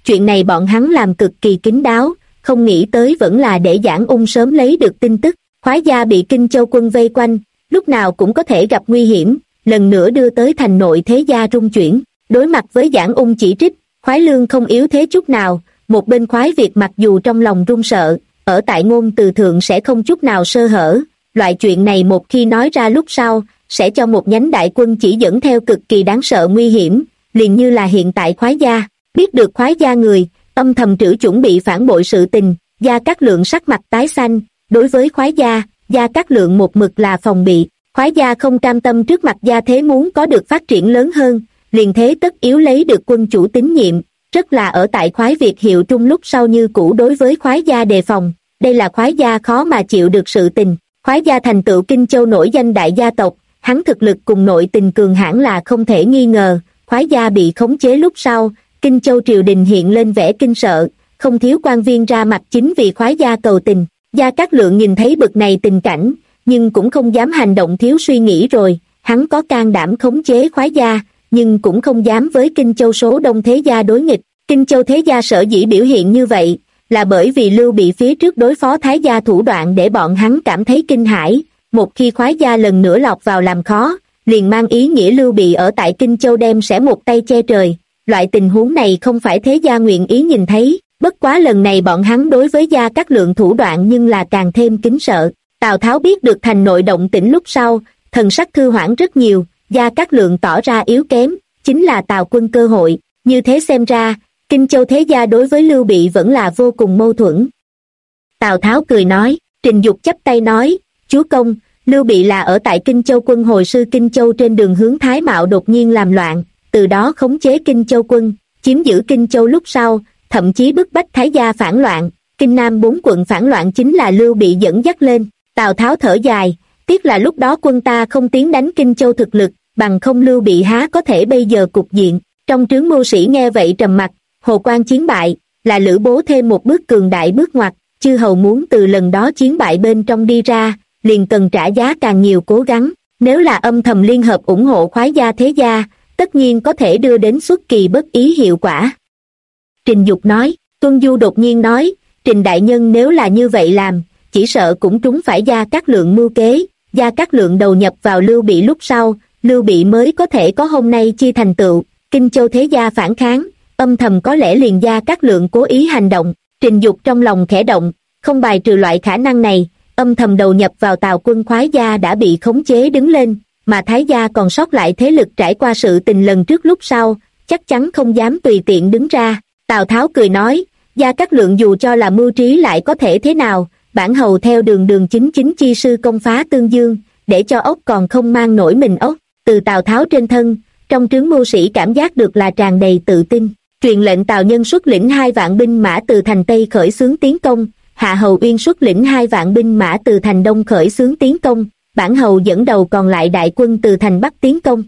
chuyện này bọn hắn làm cực kỳ kín đáo, không nghĩ tới vẫn là để Giảng Ung sớm lấy được tin tức. Khoái gia bị Kinh Châu quân vây quanh, lúc nào cũng có thể gặp nguy hiểm, lần nữa đưa tới thành nội thế gia rung chuyển. Đối mặt với Giảng Ung chỉ trích, Khoái Lương không yếu thế chút nào, một bên Khoái Việt mặc dù trong lòng run sợ, ở tại ngôn từ thượng sẽ không chút nào sơ hở, loại chuyện này một khi nói ra lúc sau, sẽ cho một nhánh đại quân chỉ dẫn theo cực kỳ đáng sợ nguy hiểm, liền như là hiện tại Khoái gia. Biết được Khoái gia người, âm thầm trữ chuẩn bị phản bội sự tình, Gia Cát Lượng sắc mặt tái xanh, đối với Khoái gia, Gia Cát Lượng một mực là phòng bị. Khoái gia không cam tâm trước mặt gia thế muốn có được phát triển lớn hơn, liền thế tất yếu lấy được quân chủ tín nhiệm, rất là ở tại Khoái Việt hiệu trung lúc sau như cũ đối với Khoái gia đề phòng, đây là Khoái gia khó mà chịu được sự tình. Khoái gia thành tựu Kinh Châu nổi danh đại gia tộc, hắn thực lực cùng nội tình cường hãn là không thể nghi ngờ. Khoái gia bị khống chế lúc sau, Kinh Châu triều đình hiện lên vẻ kinh sợ, không thiếu quan viên ra mặt chính vì Khoái gia cầu tình. Gia Cát Lượng nhìn thấy bực này tình cảnh, nhưng cũng không dám hành động thiếu suy nghĩ rồi, hắn có can đảm khống chế Khoái gia, nhưng cũng không dám với Kinh Châu số đông thế gia đối nghịch. Kinh Châu thế gia sở dĩ biểu hiện như vậy, là bởi vì Lưu Bị phía trước đối phó Thái gia thủ đoạn để bọn hắn cảm thấy kinh hãi, một khi Khoái gia lần nữa lọt vào làm khó, liền mang ý nghĩa Lưu Bị ở tại Kinh Châu đem sẽ một tay che trời. Loại tình huống này không phải thế gia nguyện ý nhìn thấy, bất quá lần này bọn hắn đối với Gia Cát Lượng thủ đoạn nhưng là càng thêm kính sợ. Tào Tháo biết được thành nội động tĩnh lúc sau, thần sắc thư hoãn rất nhiều, Gia Cát Lượng tỏ ra yếu kém, chính là Tào quân cơ hội, như thế xem ra, Kinh Châu thế gia đối với Lưu Bị vẫn là vô cùng mâu thuẫn. Tào Tháo cười nói, Trình Dục chắp tay nói, chúa công, Lưu Bị là ở tại Kinh Châu quân hồi sư Kinh Châu trên đường hướng Thái Mạo đột nhiên làm loạn, từ đó khống chế Kinh Châu quân, chiếm giữ Kinh Châu lúc sau, thậm chí bức bách Thái gia phản loạn, Kinh Nam 4 quận phản loạn chính là Lưu Bị dẫn dắt lên. Tào Tháo thở dài, tiếc là lúc đó quân ta không tiến đánh Kinh Châu thực lực, bằng không Lưu Bị há có thể bây giờ cục diện. Trong trướng mưu sĩ nghe vậy trầm mặt, Hồ Quan chiến bại, là Lữ Bố thêm một bước cường đại bước ngoặt, chư hầu muốn từ lần đó chiến bại bên trong đi ra, liền cần trả giá càng nhiều cố gắng, nếu là âm thầm liên hợp ủng hộ Khoái gia thế gia, tất nhiên có thể đưa đến xuất kỳ bất ý hiệu quả. Trình Dục nói, Tuân Du đột nhiên nói, Trình đại nhân nếu là như vậy làm, chỉ sợ cũng trúng phải Gia Cát Lượng mưu kế, Gia Cát Lượng đầu nhập vào Lưu Bị lúc sau, Lưu Bị mới có thể có hôm nay chi thành tựu, Kinh Châu thế gia phản kháng, âm thầm có lẽ liền Gia Cát Lượng cố ý hành động. Trình Dục trong lòng khẽ động, không bài trừ loại khả năng này, âm thầm đầu nhập vào Tào quân Khoái gia đã bị khống chế đứng lên, mà Thái gia còn sót lại thế lực trải qua sự tình lần trước lúc sau, chắc chắn không dám tùy tiện đứng ra. Tào Tháo cười nói, Gia Cát Lượng dù cho là mưu trí lại có thể thế nào, bản hầu theo đường chính chi sư công phá Tương Dương, để cho ốc còn không mang nổi mình ốc. Từ Tào Tháo trên thân, trong trướng mưu sĩ cảm giác được là tràn đầy tự tin, truyền lệnh Tào Nhân xuất lĩnh 2 vạn binh mã từ thành Tây khởi xướng tiến công, Hạ Hầu Uyên xuất lĩnh 2 vạn binh mã từ thành Đông khởi xướng tiến công, bản hầu dẫn đầu còn lại đại quân từ thành Bắc tiến công.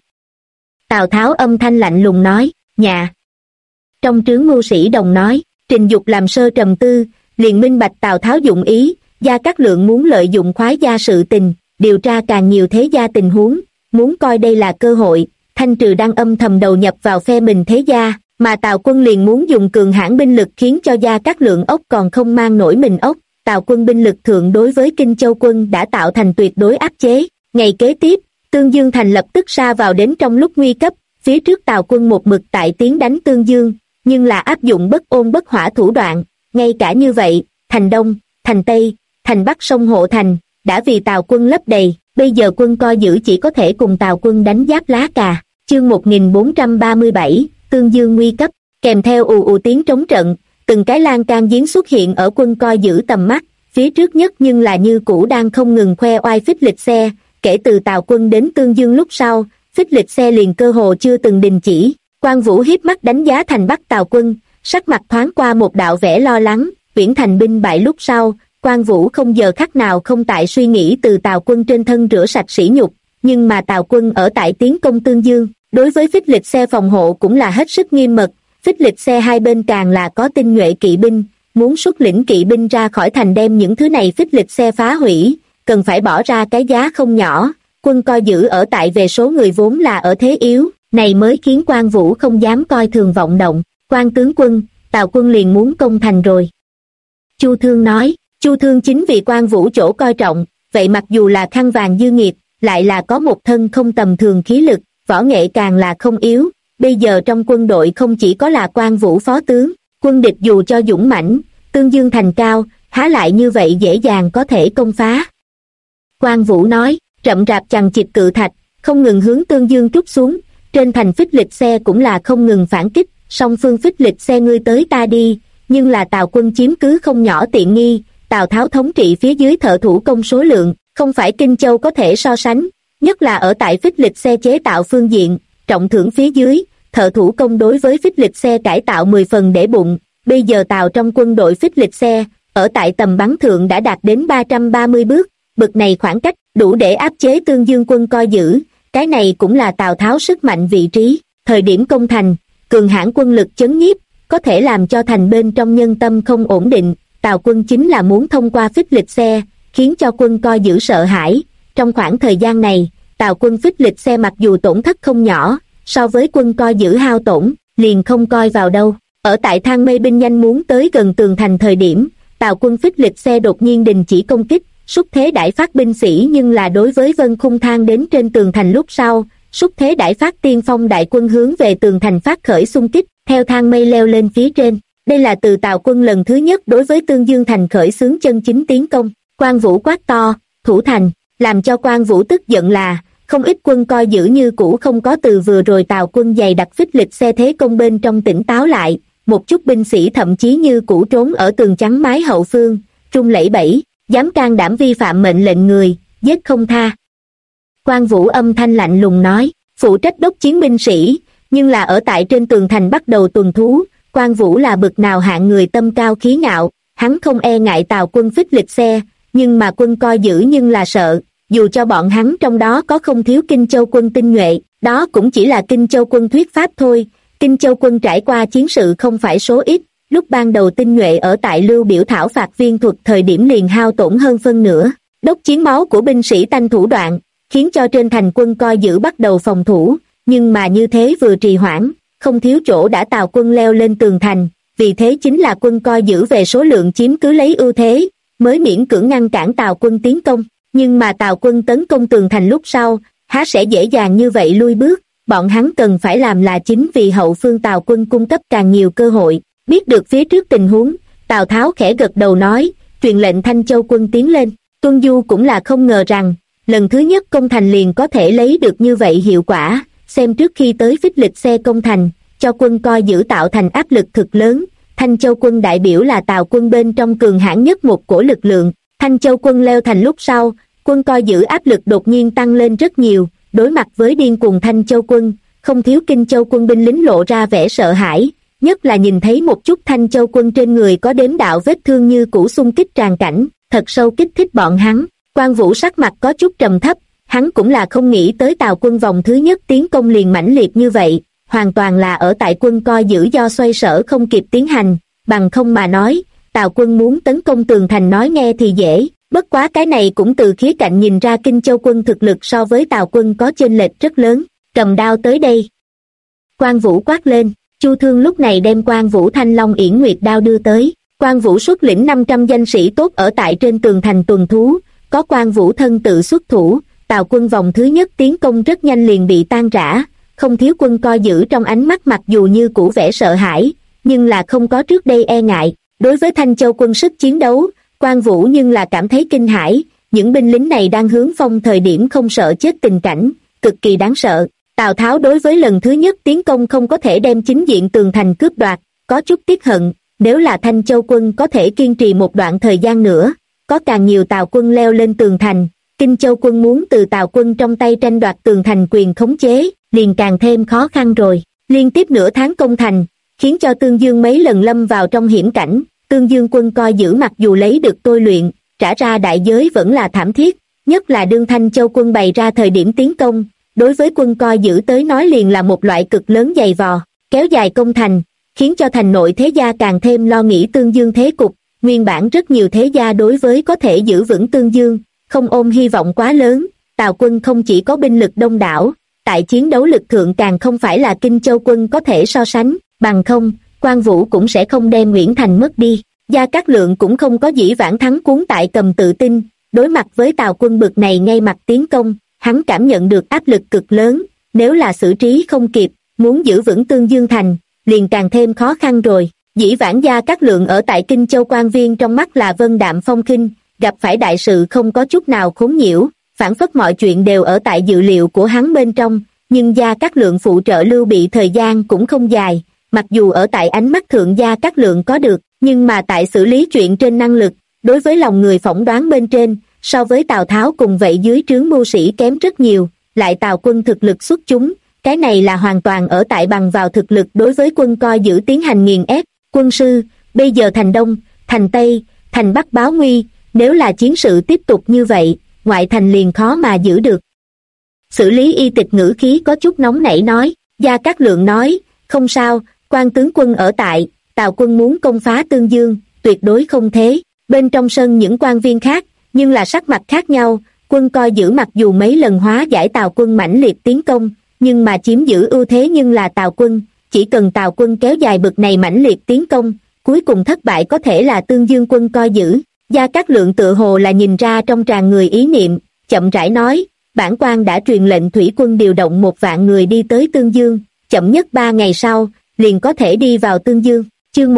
Tào Tháo âm thanh lạnh lùng nói, nhà. Trong trướng mưu sĩ đồng nói, Trình Dục làm sơ trầm tư, liền minh bạch Tào Tháo dụng ý, Gia Cát Lượng muốn lợi dụng Khoái gia sự tình, điều tra càng nhiều thế gia tình huống, muốn coi đây là cơ hội, thanh trừ đang âm thầm đầu nhập vào phe mình thế gia, mà Tào quân liền muốn dùng cường hãn binh lực khiến cho Gia Cát Lượng ốc còn không mang nổi mình ốc. Tào quân binh lực thượng đối với Kinh Châu quân đã tạo thành tuyệt đối áp chế. Ngày kế tiếp, Tương Dương thành lập tức sa vào đến trong lúc nguy cấp, phía trước Tào quân một mực tại tiến đánh Tương Dương, nhưng là áp dụng bất ôn bất hỏa thủ đoạn, ngay cả như vậy, thành Đông, thành Tây, thành Bắc sông Hộ Thành, đã vì Tào quân lấp đầy, bây giờ quân coi giữ chỉ có thể cùng Tào quân đánh giáp lá cà. Chương 1437, Tương Dương nguy cấp, kèm theo ù ù tiếng trống trận, từng cái lan can giếng xuất hiện ở quân coi giữ tầm mắt, phía trước nhất nhưng là như cũ đang không ngừng khoe oai phích lịch xe, kể từ Tào quân đến Tương Dương lúc sau, phích lịch xe liền cơ hồ chưa từng đình chỉ. Quan Vũ hiếp mắt đánh giá thành Bắc Tào quân, sắc mặt thoáng qua một đạo vẻ lo lắng, Uyển Thành binh bại lúc sau, Quan Vũ không giờ khắc nào không tại suy nghĩ từ Tào quân trên thân rửa sạch sỉ nhục, nhưng mà Tào quân ở tại tiến công Tương Dương, đối với phích lịch xe phòng hộ cũng là hết sức nghiêm mật, phích lịch xe hai bên càng là có tinh nhuệ kỵ binh, muốn xuất lĩnh kỵ binh ra khỏi thành đem những thứ này phích lịch xe phá hủy, cần phải bỏ ra cái giá không nhỏ, quân coi giữ ở tại về số người vốn là ở thế yếu, này mới khiến Quan Vũ không dám coi thường vọng động. Quan tướng quân, Tào quân liền muốn công thành rồi. Chu Thương nói, Chu Thương chính vì Quan Vũ chỗ coi trọng, vậy mặc dù là khăn vàng dư nghiệp, lại là có một thân không tầm thường khí lực, võ nghệ càng là không yếu, bây giờ trong quân đội không chỉ có là Quan Vũ phó tướng, quân địch dù cho dũng mãnh, tương dương thành cao, há lại như vậy dễ dàng có thể công phá. Quan Vũ nói, rậm rạp chằng chịt cự thạch, không ngừng hướng tương dương trút xuống, trên thành phích lịch xe cũng là không ngừng phản kích, song phương phích lịch xe ngươi tới ta đi, nhưng là Tào quân chiếm cứ không nhỏ tiện nghi, Tào Tháo thống trị phía dưới thợ thủ công số lượng, không phải Kinh Châu có thể so sánh, nhất là ở tại phích lịch xe chế tạo phương diện, trọng thưởng phía dưới, thợ thủ công đối với phích lịch xe cải tạo 10 phần để bụng, bây giờ Tào trong quân đội phích lịch xe, ở tại tầm bắn thượng đã đạt đến 330 bước, bực này khoảng cách, đủ để áp chế tương dương quân coi giữ, cái này cũng là Tào Tháo sức mạnh vị trí, thời điểm công thành, cường hãn quân lực chấn nhiếp, có thể làm cho thành bên trong nhân tâm không ổn định, Tào quân chính là muốn thông qua phích lịch xe, khiến cho quân coi giữ sợ hãi, trong khoảng thời gian này, Tào quân phích lịch xe mặc dù tổn thất không nhỏ, so với quân coi giữ hao tổn, liền không coi vào đâu, ở tại Thang Mây binh nhanh muốn tới gần tường thành thời điểm, Tào quân phích lịch xe đột nhiên đình chỉ công kích, xúc thế đãi phát binh sĩ nhưng là đối với Vân Khung Thang đến trên tường thành lúc sau, xúc thế đãi phát tiên phong đại quân hướng về tường thành phát khởi xung kích, theo Thang Mây leo lên phía trên. Đây là từ Tào quân lần thứ nhất đối với Tương Dương thành khởi xướng chân chính tiến công. Quan Vũ quát to, thủ thành, làm cho Quan Vũ tức giận là, không ít quân coi giữ như cũ không có từ vừa rồi Tào quân dày đặc phích lịch xe thế công bên trong tỉnh táo lại, một chút binh sĩ thậm chí như cũ trốn ở tường trắng mái hậu phương, run lẩy bẩy, dám can đảm vi phạm mệnh lệnh người, giết không tha. Quan Vũ âm thanh lạnh lùng nói, phụ trách đốc chiến binh sĩ, nhưng là ở tại trên tường thành bắt đầu tuần thú, Quan Vũ là bực nào hạng người tâm cao khí ngạo, hắn không e ngại Tào quân phích lịch xe, nhưng mà quân coi giữ nhưng là sợ, dù cho bọn hắn trong đó có không thiếu Kinh Châu quân tinh nhuệ, đó cũng chỉ là Kinh Châu quân thuyết pháp thôi, Kinh Châu quân trải qua chiến sự không phải số ít, lúc ban đầu tinh nhuệ ở tại Lưu Biểu thảo phạt viên thuật thời điểm liền hao tổn hơn phân nửa, đốc chiến máu của binh sĩ tanh thủ đoạn, khiến cho trên thành quân coi giữ bắt đầu phòng thủ, nhưng mà như thế vừa trì hoãn, không thiếu chỗ đã Tào quân leo lên tường thành, vì thế chính là quân coi giữ về số lượng chiếm cứ lấy ưu thế, mới miễn cưỡng ngăn cản Tào quân tiến công, nhưng mà Tào quân tấn công tường thành lúc sau, há sẽ dễ dàng như vậy lui bước, bọn hắn cần phải làm là chính vì hậu phương Tào quân cung cấp càng nhiều cơ hội, biết được phía trước tình huống, Tào Tháo khẽ gật đầu nói, truyền lệnh Thanh Châu quân tiến lên, Tuân Du cũng là không ngờ rằng, lần thứ nhất công thành liền có thể lấy được như vậy hiệu quả, xem trước khi tới phích lịch xe công thành, cho quân coi giữ tạo thành áp lực thực lớn, Thanh Châu quân đại biểu là Tào quân bên trong cường hãn nhất một cổ lực lượng, Thanh Châu quân leo thành lúc sau, quân coi giữ áp lực đột nhiên tăng lên rất nhiều, đối mặt với điên cuồng Thanh Châu quân, không thiếu Kinh Châu quân binh lính lộ ra vẻ sợ hãi, nhất là nhìn thấy một chút Thanh Châu quân trên người có đếm đạo vết thương như cũ xung kích tràn cảnh, thật sâu kích thích bọn hắn. Quan Vũ sắc mặt có chút trầm thấp, hắn cũng là không nghĩ tới Tào quân vòng thứ nhất tiến công liền mãnh liệt như vậy, hoàn toàn là ở tại quân coi giữ do xoay sở không kịp tiến hành, bằng không mà nói, Tào quân muốn tấn công tường thành nói nghe thì dễ, bất quá cái này cũng từ khía cạnh nhìn ra Kinh Châu quân thực lực so với Tào quân có chênh lệch rất lớn, cầm đao tới đây. Quan Vũ quát lên, Chu Thương lúc này đem Quan Vũ Thanh Long Yển Nguyệt đao đưa tới, Quan Vũ xuất lĩnh 500 danh sĩ tốt ở tại trên tường thành tuần thú, có Quan Vũ thân tự xuất thủ, Tào quân vòng thứ nhất tiến công rất nhanh liền bị tan rã, không thiếu quân coi giữ trong ánh mắt mặc dù như cũ vẻ sợ hãi, nhưng là không có trước đây e ngại, đối với Thanh Châu quân sức chiến đấu, Quan Vũ nhưng là cảm thấy kinh hãi, những binh lính này đang hướng phong thời điểm không sợ chết tình cảnh, cực kỳ đáng sợ. Tào Tháo đối với lần thứ nhất tiến công không có thể đem chính diện tường thành cướp đoạt, có chút tiếc hận, nếu là Thanh Châu quân có thể kiên trì một đoạn thời gian nữa, có càng nhiều Tào quân leo lên tường thành, Kinh Châu quân muốn từ Tào quân trong tay tranh đoạt tường thành quyền khống chế, liền càng thêm khó khăn rồi. Liên tiếp nửa tháng công thành, khiến cho Tương Dương mấy lần lâm vào trong hiểm cảnh, Tương Dương quân coi giữ mặc dù lấy được tôi luyện, trả ra đại giới vẫn là thảm thiết, nhất là đương Thanh Châu quân bày ra thời điểm tiến công, đối với quân coi giữ tới nói liền là một loại cực lớn dày vò, kéo dài công thành, khiến cho thành nội thế gia càng thêm lo nghĩ Tương Dương thế cục, nguyên bản rất nhiều thế gia đối với có thể giữ vững Tương Dương, không ôm hy vọng quá lớn, Tào quân không chỉ có binh lực đông đảo, tại chiến đấu lực thượng càng không phải là Kinh Châu quân có thể so sánh, bằng không, Quan Vũ cũng sẽ không đem Uyển Thành mất đi. Gia Cát Lượng cũng không có dĩ vãng thắng cuốn tại cầm tự tin, đối mặt với Tào Quân bực này ngay mặt tiến công, hắn cảm nhận được áp lực cực lớn, nếu là xử trí không kịp, muốn giữ vững Tương Dương Thành, liền càng thêm khó khăn rồi. Dĩ vãng Gia Cát Lượng ở tại Kinh Châu quan viên trong mắt là vân đạm phong khinh, gặp phải đại sự không có chút nào khốn nhiễu, phản phất mọi chuyện đều ở tại dự liệu của hắn bên trong, nhưng Gia Cát Lượng phụ trợ Lưu Bị thời gian cũng không dài, mặc dù ở tại ánh mắt thượng Gia Cát Lượng có được, nhưng mà tại xử lý chuyện trên năng lực, đối với lòng người phỏng đoán bên trên, so với Tào Tháo cùng vậy dưới trướng mưu sĩ kém rất nhiều, lại Tào Quân thực lực xuất chúng, cái này là hoàn toàn ở tại bằng vào thực lực đối với quân coi giữ tiến hành nghiền ép. Quân sư, bây giờ thành Đông, thành Tây, thành Bắc báo nguy, nếu là chiến sự tiếp tục như vậy, ngoại thành liền khó mà giữ được. Xử lý Y Tịch ngữ khí có chút nóng nảy nói. Gia Cát Lượng nói, không sao, quan tướng quân ở tại, Tào quân muốn công phá Tương Dương, tuyệt đối không thế. Bên trong sân những quan viên khác, nhưng là sắc mặt khác nhau, quân coi giữ mặc dù mấy lần hóa giải Tào quân mãnh liệt tiến công, nhưng mà chiếm giữ ưu thế nhưng là Tào quân, chỉ cần Tào quân kéo dài bực này mãnh liệt tiến công, cuối cùng thất bại có thể là Tương Dương quân coi giữ. Gia Cát Lượng tự hồ là nhìn ra trong tràn người ý niệm, chậm rãi nói, bản quan đã truyền lệnh thủy quân điều động 1.000 người đi tới Tương Dương, chậm nhất 3 ngày sau, liền có thể đi vào Tương Dương. Chương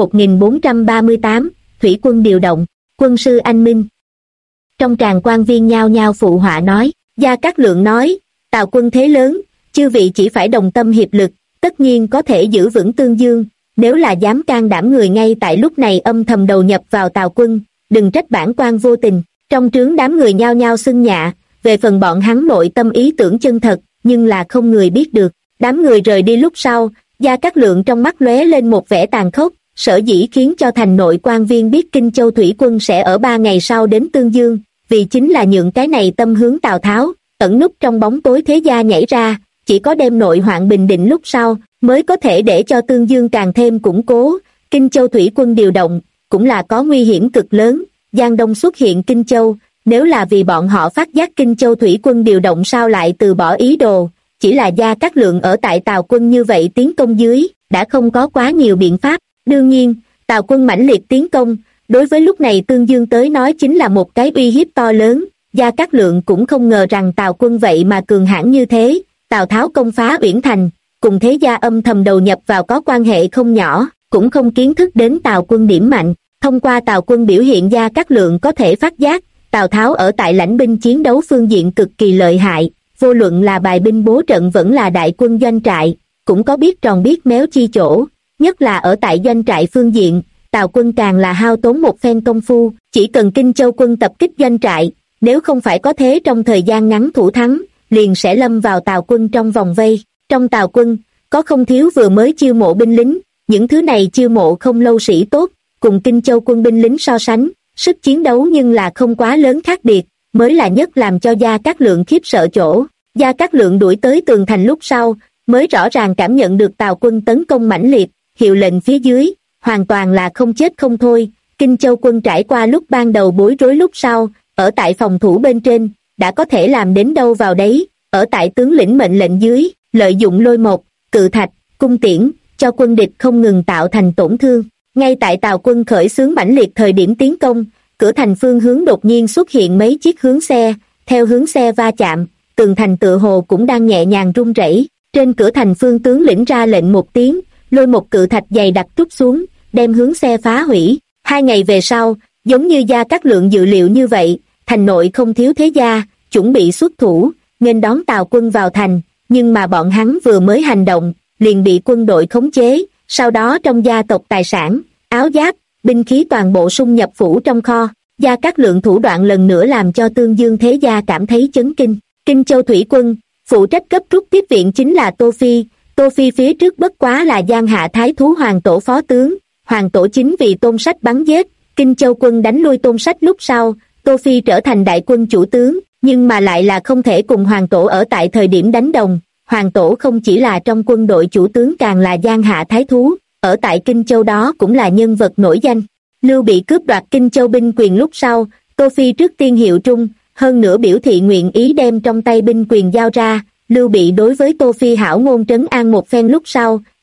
1438, thủy quân điều động, quân sư anh minh. Trong tràng quan viên nhao nhao phụ họa nói. Gia Cát Lượng nói, Tào quân thế lớn, chư vị chỉ phải đồng tâm hiệp lực, tất nhiên có thể giữ vững Tương Dương, nếu là dám can đảm người ngay tại lúc này âm thầm đầu nhập vào Tào quân, đừng trách bản quan vô tình. Trong trướng đám người nhao nhao xưng nhạ, về phần bọn hắn nội tâm ý tưởng chân thật, nhưng là không người biết được. Đám người rời đi lúc sau, Gia Cát Lượng trong mắt lóe lên một vẻ tàn khốc, sở dĩ khiến cho thành nội quan viên biết Kinh Châu thủy quân sẽ ở 3 ngày sau đến Tương Dương, vì chính là nhượng cái này tâm hướng Tào Tháo, ẩn núp trong bóng tối thế gia nhảy ra, chỉ có đem nội hoạn bình định lúc sau, mới có thể để cho Tương Dương càng thêm củng cố. Kinh Châu thủy quân điều động, cũng là có nguy hiểm cực lớn. Giang Đông xuất hiện Kinh Châu, nếu là vì bọn họ phát giác Kinh Châu thủy quân điều động sao lại từ bỏ ý đồ, chỉ là Gia Cát Lượng ở tại Tào quân như vậy tiến công dưới, đã không có quá nhiều biện pháp. Đương nhiên, Tào quân mãnh liệt tiến công, đối với lúc này Tương Dương tới nói chính là một cái uy hiếp to lớn. Gia Cát Lượng cũng không ngờ rằng Tào quân vậy mà cường hãn như thế. Tào Tháo công phá Uyển Thành, cùng thế gia âm thầm đầu nhập vào có quan hệ không nhỏ, cũng không kiến thức đến Tào quân điểm mạnh. Thông qua Tào quân biểu hiện Gia Cát Lượng có thể phát giác, Tào Tháo ở tại lãnh binh chiến đấu phương diện cực kỳ lợi hại, vô luận là bài binh bố trận vẫn là đại quân doanh trại, cũng có biết tròn biết méo chi chỗ, nhất là ở tại doanh trại phương diện, Tào quân càng là hao tốn một phen công phu, chỉ cần Kinh Châu quân tập kích doanh trại, nếu không phải có thế trong thời gian ngắn thủ thắng, liền sẽ lâm vào Tào quân trong vòng vây. Trong Tào quân, có không thiếu vừa mới chiêu mộ binh lính, những thứ này chiêu mộ không lâu sĩ tốt, cùng Kinh Châu quân binh lính so sánh, sức chiến đấu nhưng là không quá lớn khác biệt, mới là nhất làm cho Gia Cát Lượng khiếp sợ chỗ. Gia Cát Lượng đuổi tới tường thành lúc sau, mới rõ ràng cảm nhận được Tào quân tấn công mãnh liệt, hiệu lệnh phía dưới, hoàn toàn là không chết không thôi. Kinh Châu quân trải qua lúc ban đầu bối rối lúc sau, ở tại phòng thủ bên trên, đã có thể làm đến đâu vào đấy, ở tại tướng lĩnh mệnh lệnh dưới, lợi dụng lôi một, cự thạch, cung tiễn, cho quân địch không ngừng tạo thành tổn thương. Ngay tại Tào quân khởi xướng mãnh liệt thời điểm tiến công, cửa thành phương hướng đột nhiên xuất hiện mấy chiếc hướng xe, theo hướng xe va chạm, tường thành tựa hồ cũng đang nhẹ nhàng rung rẩy. Trên cửa thành phương tướng lĩnh ra lệnh một tiếng, lôi một cự thạch dày đặc trút xuống, đem hướng xe phá hủy. 2 ngày về sau, giống như Gia Cát Lượng dự liệu như vậy, thành nội không thiếu thế gia, chuẩn bị xuất thủ, nghênh đón Tào quân vào thành, nhưng mà bọn hắn vừa mới hành động, liền bị quân đội khống chế, sau đó trong gia tộc tài sản, áo giáp, binh khí toàn bộ xung nhập phủ trong kho. Gia Cát Lượng thủ đoạn lần nữa làm cho Tương Dương thế gia cảm thấy chấn kinh. Kinh Châu thủy quân, phụ trách cấp rút tiếp viện chính là Tô Phi. Tô Phi phía trước bất quá là Giang Hạ Thái Thú Hoàng Tổ phó tướng, Hoàng Tổ chính vì Tôn Sách bắn giết. Kinh Châu quân đánh lui Tôn Sách lúc sau, Tô Phi trở thành đại quân chủ tướng, nhưng mà lại là không thể cùng Hoàng Tổ ở tại thời điểm đánh đồng. Hoàng Tổ không chỉ là trong quân đội chủ tướng càng là Giang Hạ Thái Thú, ở tại Kinh Châu đó cũng là nhân vật nổi danh. Lưu Bị cướp đoạt Kinh Châu binh quyền lúc sau, Tô Phi trước tiên hiệu trung, hơn nữa biểu thị nguyện ý đem trong tay binh quyền giao ra. Lưu Bị đối với Tô Phi hảo ngôn trấn an một phen lúc sau,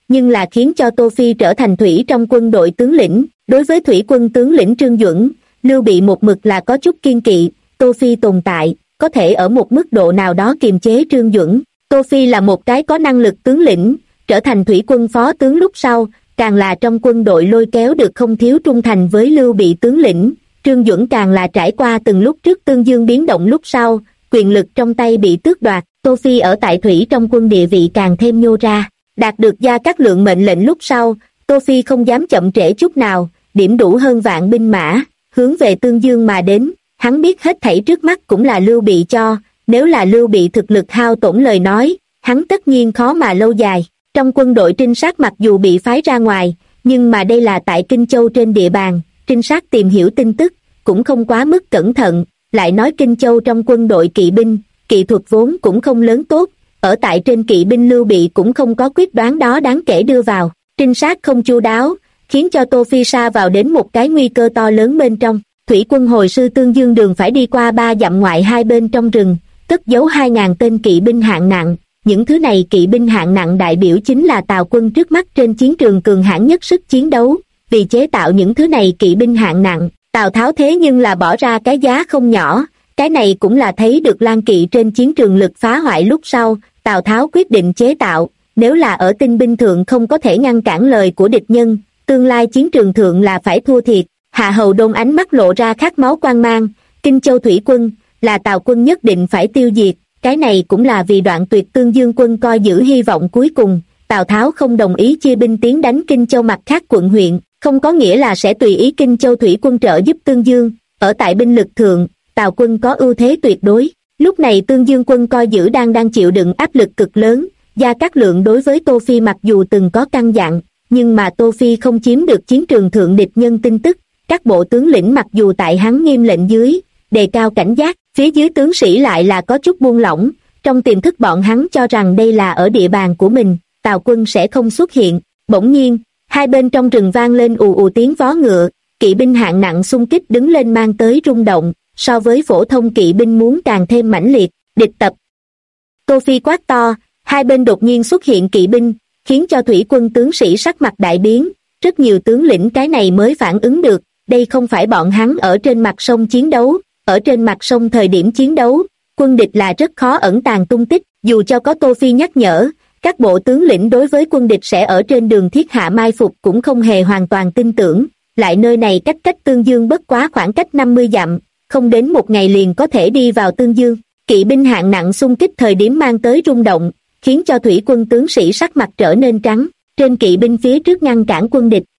nhưng là khiến cho Tô Phi trở thành thủy trong quân đội tướng lĩnh. Đối với thủy quân tướng lĩnh Trương Duẩn, Lưu Bị một mực là có chút kiên kỵ, Tô Phi tồn tại, có thể ở một mức độ nào đó kiềm chế Trương Duẩn. Tô Phi là một cái có năng lực tướng lĩnh, trở thành thủy quân phó tướng lúc sau, càng là trong quân đội lôi kéo được không thiếu trung thành với Lưu Bị tướng lĩnh. Trương Duẩn càng là trải qua từng lúc trước Tương Dương biến động lúc sau, quyền lực trong tay bị tước đoạt, Tô Phi ở tại thủy trong quân địa vị càng thêm nhô ra. Đạt được Gia Cát Lượng mệnh lệnh lúc sau, Tô Phi không dám chậm trễ chút nào, điểm đủ hơn vạn binh mã, hướng về Tương Dương mà đến. Hắn biết hết thảy trước mắt cũng là Lưu Bị cho, nếu là Lưu Bị thực lực hao tổn lời nói, hắn tất nhiên khó mà lâu dài. Trong quân đội trinh sát mặc dù bị phái ra ngoài, nhưng mà đây là tại Kinh Châu trên địa bàn, trinh sát tìm hiểu tin tức, cũng không quá mức cẩn thận. Lại nói Kinh Châu trong quân đội kỵ binh, kỹ thuật vốn cũng không lớn tốt, ở tại trên kỵ binh Lưu Bị cũng không có quyết đoán đó đáng kể đưa vào. Trinh sát không chu đáo, khiến cho Tô Phi sa vào đến một cái nguy cơ to lớn bên trong. Thủy quân hồi sư Tương Dương đường phải đi qua 3 dặm ngoại hai bên trong rừng, cất giấu 2.000 tên kỵ binh hạng nặng. Những thứ này kỵ binh hạng nặng đại biểu chính là Tào quân trước mắt trên chiến trường cường hãn nhất sức chiến đấu. Vì chế tạo những thứ này kỵ binh hạng nặng, Tào Tháo thế nhưng là bỏ ra cái giá không nhỏ. Cái này cũng là thấy được Lan kỵ trên chiến trường lực phá hoại lúc sau, Tào Tháo quyết định chế tạo. Nếu là ở tinh binh thượng không có thể ngăn cản lời của địch nhân, tương lai chiến trường thượng là phải thua thiệt. Hạ Hầu Đôn ánh mắt lộ ra khát máu quang mang, Kinh Châu thủy quân là Tào quân nhất định phải tiêu diệt. Cái này cũng là vì đoạn tuyệt Tương Dương quân coi giữ hy vọng cuối cùng. Tào Tháo không đồng ý chia binh tiến đánh Kinh Châu mặt khác quận huyện, không có nghĩa là sẽ tùy ý Kinh Châu thủy quân trợ giúp Tương Dương. Ở tại binh lực thượng, Tào quân có ưu thế tuyệt đối. Lúc này Tương Dương quân coi giữ đang chịu đựng áp lực cực lớn. Gia Cát Lượng đối với Tô Phi mặc dù từng có căn dặn, nhưng mà Tô Phi không chiếm được chiến trường thượng địch nhân tin tức. Các bộ tướng lĩnh mặc dù tại hắn nghiêm lệnh dưới, đề cao cảnh giác, phía dưới tướng sĩ lại là có chút buông lỏng. Trong tiềm thức bọn hắn cho rằng đây là ở địa bàn của mình, Tào quân sẽ không xuất hiện. Bỗng nhiên, hai bên trong rừng vang lên ù ù tiếng vó ngựa, kỵ binh hạng nặng xung kích đứng lên mang tới rung động, so với phổ thông kỵ binh muốn càng thêm mãnh liệt. Địch tập. Tô Phi quát to, hai bên đột nhiên xuất hiện kỵ binh, khiến cho thủy quân tướng sĩ sắc mặt đại biến. Rất nhiều tướng lĩnh cái này mới phản ứng được, đây không phải bọn hắn ở trên mặt sông chiến đấu. Ở trên mặt sông thời điểm chiến đấu, quân địch là rất khó ẩn tàng tung tích. Dù cho có Tô Phi nhắc nhở, các bộ tướng lĩnh đối với quân địch sẽ ở trên đường thiết hạ mai phục cũng không hề hoàn toàn tin tưởng. Lại nơi này cách Tương Dương bất quá khoảng cách 50 dặm, không đến một ngày liền có thể đi vào Tương Dương. Kỵ binh hạng nặng xung kích thời điểm mang tới rung động, khiến cho thủy quân tướng sĩ sắc mặt trở nên trắng, trên kỵ binh phía trước ngăn cản quân địch.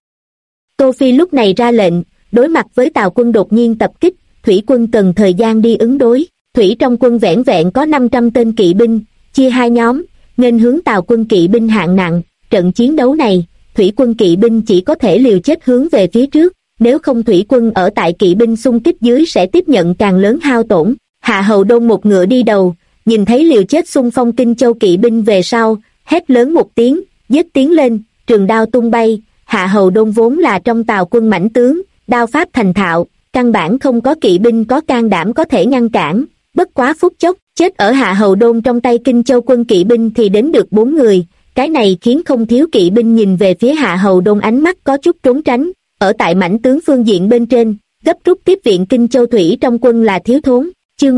Tô Phi lúc này ra lệnh, đối mặt với Tào quân đột nhiên tập kích, thủy quân cần thời gian đi ứng đối. Thủy trong quân vẻn vẹn có 500 tên kỵ binh, chia hai nhóm, nghênh hướng Tào quân kỵ binh hạng nặng. Trận chiến đấu này, thủy quân kỵ binh chỉ có thể liều chết hướng về phía trước, nếu không thủy quân ở tại kỵ binh xung kích dưới sẽ tiếp nhận càng lớn hao tổn. Hạ Hầu Đôn một ngựa đi đầu, nhìn thấy liều chết xung phong Kinh Châu kỵ binh về sau, hét lớn một tiếng, giết tiến lên, trường đao tung bay. Hạ Hầu Đôn vốn là trong Tào quân mãnh tướng, đao pháp thành thạo, căn bản không có kỵ binh có can đảm có thể ngăn cản. Bất quá phút chốc, chết ở Hạ Hầu Đôn trong tay Kinh Châu quân kỵ binh thì đến được 4 người. Cái này khiến không thiếu kỵ binh nhìn về phía Hạ Hầu Đôn ánh mắt có chút trốn tránh. Ở tại mãnh tướng phương diện bên trên, gấp rút tiếp viện Kinh Châu thủy trong quân là thiếu thốn. Chương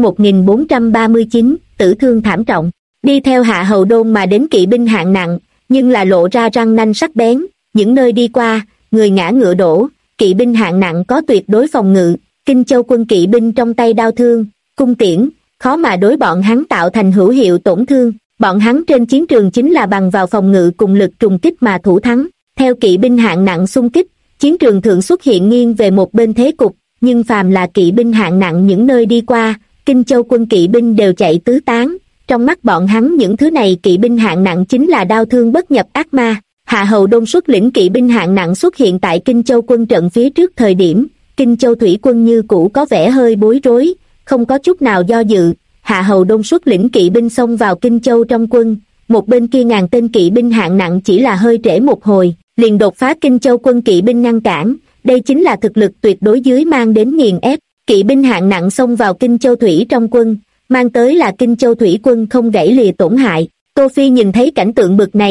1439, tử thương thảm trọng. Đi theo Hạ Hầu Đôn mà đến kỵ binh hạng nặng, nhưng là lộ ra răng nanh sắc bén. Những nơi đi qua, người ngã ngựa đổ, kỵ binh hạng nặng có tuyệt đối phòng ngự. Kinh Châu quân kỵ binh trong tay đao thương, cung tiễn, khó mà đối bọn hắn tạo thành hữu hiệu tổn thương. Bọn hắn trên chiến trường chính là bằng vào phòng ngự cùng lực trùng kích mà thủ thắng. Theo kỵ binh hạng nặng xung kích, chiến trường thường xuất hiện nghiêng về một bên thế cục, nhưng phàm là kỵ binh hạng nặng những nơi đi qua, Kinh Châu quân kỵ binh đều chạy tứ tán. Trong mắt bọn hắn những thứ này kỵ binh hạng nặng chính là đao thương bất nhập ác ma. Hạ Hầu Đôn xuất lĩnh kỵ binh hạng nặng xuất hiện tại Kinh Châu quân trận phía trước thời điểm, Kinh Châu thủy quân như cũ có vẻ hơi bối rối, không có chút nào do dự. Hạ Hầu Đôn xuất lĩnh kỵ binh xông vào Kinh Châu trong quân, một bên kia ngàn tên kỵ binh hạng nặng chỉ là hơi trễ một hồi, liền đột phá Kinh Châu quân kỵ binh ngăn cản. Đây chính là thực lực tuyệt đối dưới mang đến nghiền ép. Kỵ binh hạng nặng xông vào Kinh Châu thủy trong quân, mang tới là Kinh Châu thủy quân không gãy lìa tổn hại. Tô Phi nhìn thấy cảnh tượng bực này,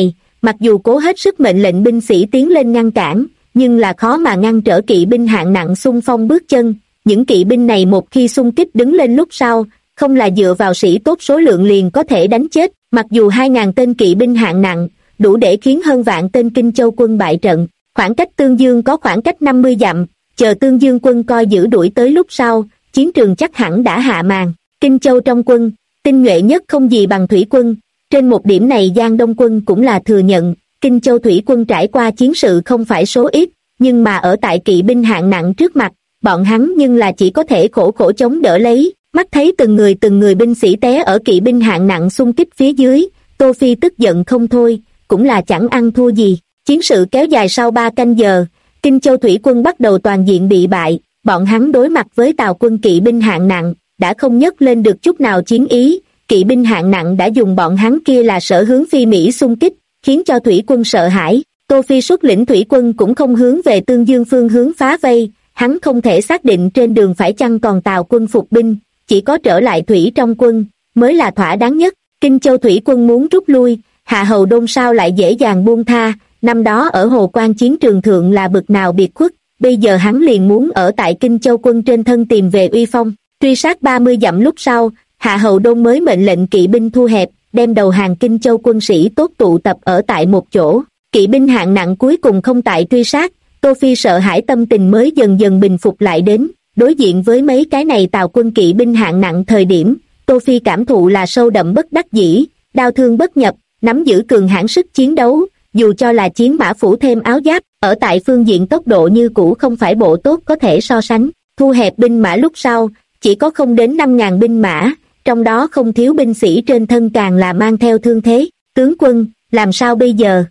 Mặc dù cố hết sức mệnh lệnh binh sĩ tiến lên ngăn cản, nhưng là khó mà ngăn trở kỵ binh hạng nặng xung phong bước chân. Những kỵ binh này một khi xung kích đứng lên lúc sau, không là dựa vào sĩ tốt số lượng liền có thể đánh chết. Mặc dù 2.000 tên kỵ binh hạng nặng, đủ để khiến hơn vạn tên Kinh Châu quân bại trận. Khoảng cách Tương Dương có khoảng cách 50 dặm, chờ Tương Dương quân coi giữ đuổi tới lúc sau, chiến trường chắc hẳn đã hạ màn. Kinh Châu trong quân, tinh nhuệ nhất không gì bằng thủy quân. Trên một điểm này Giang Đông quân cũng là thừa nhận, Kinh Châu thủy quân trải qua chiến sự không phải số ít, nhưng mà ở tại kỵ binh hạng nặng trước mặt, bọn hắn nhưng là chỉ có thể khổ khổ chống đỡ lấy. Mắt thấy từng người binh sĩ té ở kỵ binh hạng nặng xung kích phía dưới, Tô Phi tức giận không thôi, cũng là chẳng ăn thua gì. Chiến sự kéo dài sau 3 canh giờ, Kinh Châu thủy quân bắt đầu toàn diện bị bại, bọn hắn đối mặt với Tào quân kỵ binh hạng nặng, đã không nhấc lên được chút nào chiến ý. Kỵ binh hạng nặng đã dùng bọn hắn kia là sở hướng phi Mỹ xung kích, khiến cho thủy quân sợ hãi. Tô Phi xuất lĩnh thủy quân cũng không hướng về Tương Dương phương hướng phá vây, hắn không thể xác định trên đường phải chăng còn Tào quân phục binh, chỉ có trở lại thủy trong quân mới là thỏa đáng nhất. Kinh Châu thủy quân muốn rút lui, Hạ Hầu Đôn sao lại dễ dàng buông tha, năm đó ở Hồ Quan chiến trường thượng là bực nào biệt khuất, bây giờ hắn liền muốn ở tại Kinh Châu quân trên thân tìm về uy phong. Truy sát 30 dặm lúc sau, Hạ Hầu Đôn mới mệnh lệnh kỵ binh thu hẹp, đem đầu hàng Kinh Châu quân sĩ tốt tụ tập ở tại một chỗ. Kỵ binh hạng nặng cuối cùng không tại truy sát, Tô Phi sợ hãi tâm tình mới dần dần bình phục lại đến. Đối diện với mấy cái này Tào quân kỵ binh hạng nặng thời điểm, Tô Phi cảm thụ là sâu đậm bất đắc dĩ, đau thương bất nhập, nắm giữ cường hãn sức chiến đấu, dù cho là chiến mã phủ thêm áo giáp, ở tại phương diện tốc độ như cũ không phải bộ tốt có thể so sánh. Thu hẹp binh mã lúc sau, chỉ có không đến 5.000 binh mã, trong đó không thiếu binh sĩ trên thân càng là mang theo thương thế. Tướng quân, làm sao bây giờ?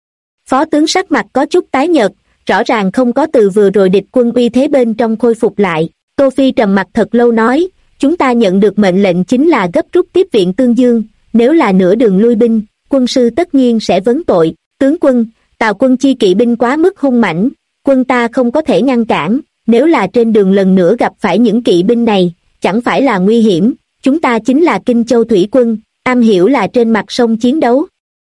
Phó tướng sắc mặt có chút tái nhợt, rõ ràng không có từ vừa rồi địch quân uy thế bên trong khôi phục lại. Tô Phi trầm mặt thật lâu nói, chúng ta nhận được mệnh lệnh chính là gấp rút tiếp viện Tương Dương, nếu là nửa đường lui binh, quân sư tất nhiên sẽ vấn tội. Tướng quân, Tào quân chi kỵ binh quá mức hung mãnh, quân ta không có thể ngăn cản, nếu là trên đường lần nữa gặp phải những kỵ binh này, chẳng phải là nguy hiểm. Chúng ta chính là Kinh Châu thủy quân, am hiểu là trên mặt sông chiến đấu.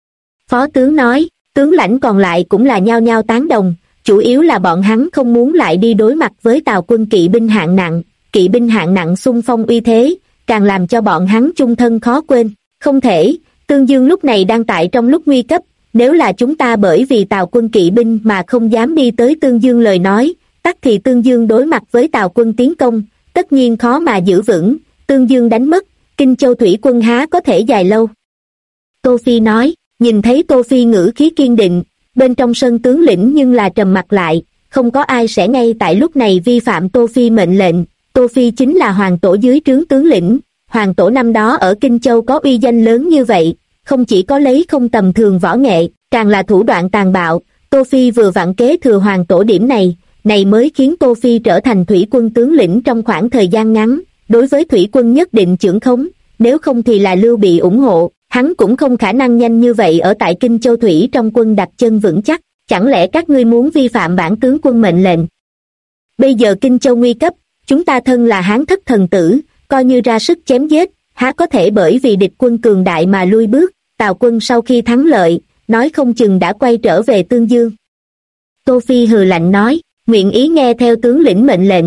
Phó tướng nói, tướng lãnh còn lại cũng là nhao nhao tán đồng, chủ yếu là bọn hắn không muốn lại đi đối mặt với Tào quân kỵ binh hạng nặng. Kỵ binh hạng nặng xung phong uy thế, càng làm cho bọn hắn chung thân khó quên. Không thể, Tương Dương lúc này đang tại trong lúc nguy cấp, nếu là chúng ta bởi vì Tào quân kỵ binh mà không dám đi tới Tương Dương lời nói, tắc thì Tương Dương đối mặt với Tào quân tiến công, tất nhiên khó mà giữ vững. Tương Dương đánh mất, Kinh Châu thủy quân há có thể dài lâu. Tô Phi nói, nhìn thấy Tô Phi ngữ khí kiên định, bên trong sân tướng lĩnh nhưng là trầm mặt lại, không có ai sẽ ngay tại lúc này vi phạm Tô Phi mệnh lệnh. Tô Phi chính là hoàng tổ dưới trướng tướng lĩnh, hoàng tổ năm đó ở Kinh Châu có uy danh lớn như vậy, không chỉ có lấy không tầm thường võ nghệ, càng là thủ đoạn tàn bạo. Tô Phi vừa vặn kế thừa hoàng tổ điểm này mới khiến Tô Phi trở thành thủy quân tướng lĩnh trong khoảng thời gian ngắn. Đối với thủy quân nhất định chưởng khống, nếu không thì là Lưu Bị ủng hộ, hắn cũng không khả năng nhanh như vậy ở tại Kinh Châu thủy trong quân đặt chân vững chắc. Chẳng lẽ các ngươi muốn vi phạm bản tướng quân mệnh lệnh? Bây giờ Kinh Châu nguy cấp, chúng ta thân là Hán thất thần tử, coi như ra sức chém giết, há có thể bởi vì địch quân cường đại mà lui bước. Tào quân sau khi thắng lợi, nói không chừng đã quay trở về Tương Dương. Tô Phi hừ lạnh nói, nguyện ý nghe theo tướng lĩnh mệnh lệnh.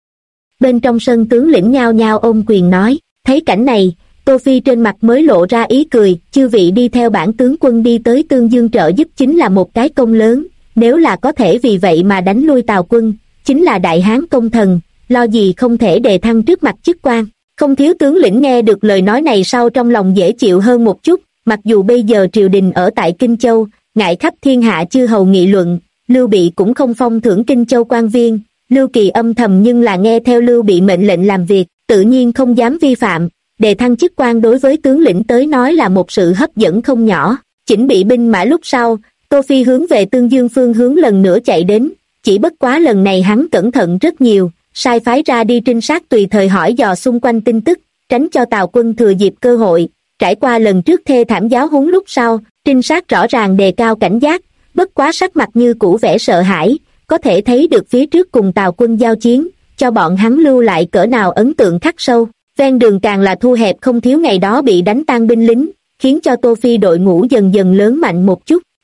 Bên trong sân tướng lĩnh nhao nhao ôm quyền nói. Thấy cảnh này, Tô Phi trên mặt mới lộ ra ý cười, chư vị đi theo bản tướng quân đi tới Tương Dương trợ giúp chính là một cái công lớn, nếu là có thể vì vậy mà đánh lui Tào quân, chính là đại hán công thần, lo gì không thể đề thăng trước mặt chức quan. Không thiếu tướng lĩnh nghe được lời nói này sau trong lòng dễ chịu hơn một chút, mặc dù bây giờ triều đình ở tại Kinh Châu, ngại khắp thiên hạ chư hầu nghị luận, Lưu Bị cũng không phong thưởng Kinh Châu quan viên, Lưu Kỳ âm thầm nhưng là nghe theo Lưu Bị mệnh lệnh làm việc, tự nhiên không dám vi phạm. Đề thăng chức quan đối với tướng lĩnh tới nói là một sự hấp dẫn không nhỏ. Chỉnh bị binh mã lúc sau, Tô Phi hướng về Tương Dương phương hướng lần nữa chạy đến, chỉ bất quá lần này hắn cẩn thận rất nhiều, sai phái ra đi trinh sát tùy thời hỏi dò xung quanh tin tức, tránh cho Tào quân thừa dịp cơ hội. Trải qua lần trước thê thảm giáo huấn lúc sau, trinh sát rõ ràng đề cao cảnh giác, bất quá sắc mặt như cũ vẻ sợ hãi, có thể thấy được phía trước cùng Tào quân giao chiến, cho bọn hắn lưu lại cỡ nào ấn tượng khắc sâu. Ven đường càng là thu hẹp không thiếu ngày đó bị đánh tan binh lính, khiến cho Tô Phi đội ngũ dần dần lớn mạnh một chút.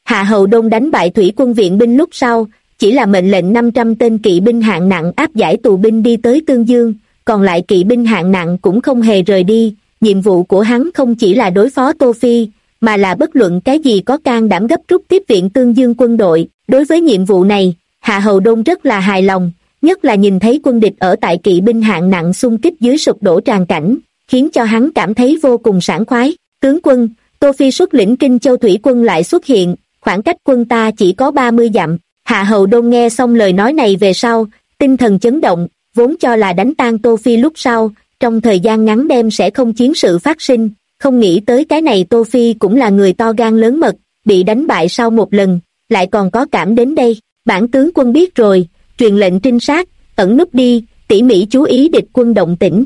Hạ Hầu Đôn đánh bại thủy quân viện binh lúc sau, chỉ là mệnh lệnh 500 tên kỵ binh hạng nặng áp giải tù binh đi tới Tương Dương, còn lại kỵ binh hạng nặng cũng không hề rời đi. Nhiệm vụ của hắn không chỉ là đối phó Tô Phi, mà là bất luận cái gì có can đảm gấp rút tiếp viện Tương Dương quân đội. Đối với nhiệm vụ này, Hạ Hầu Đôn rất là hài lòng, nhất là nhìn thấy quân địch ở tại kỵ binh hạng nặng xung kích dưới sụp đổ tràn cảnh, khiến cho hắn cảm thấy vô cùng sảng khoái. Tướng quân, Tô Phi xuất lĩnh Kinh Châu thủy quân lại xuất hiện, khoảng cách quân ta chỉ có 30 dặm. Hạ Hầu Đôn nghe xong lời nói này về sau, tinh thần chấn động, vốn cho là đánh tan Tô Phi lúc sau, trong thời gian ngắn đêm sẽ không chiến sự phát sinh, không nghĩ tới cái này Tô Phi cũng là người to gan lớn mật, bị đánh bại sau một lần, lại còn có cảm đến đây. Bản tướng quân biết rồi, truyền lệnh trinh sát, ẩn núp đi, tỉ mỉ chú ý địch quân động tĩnh.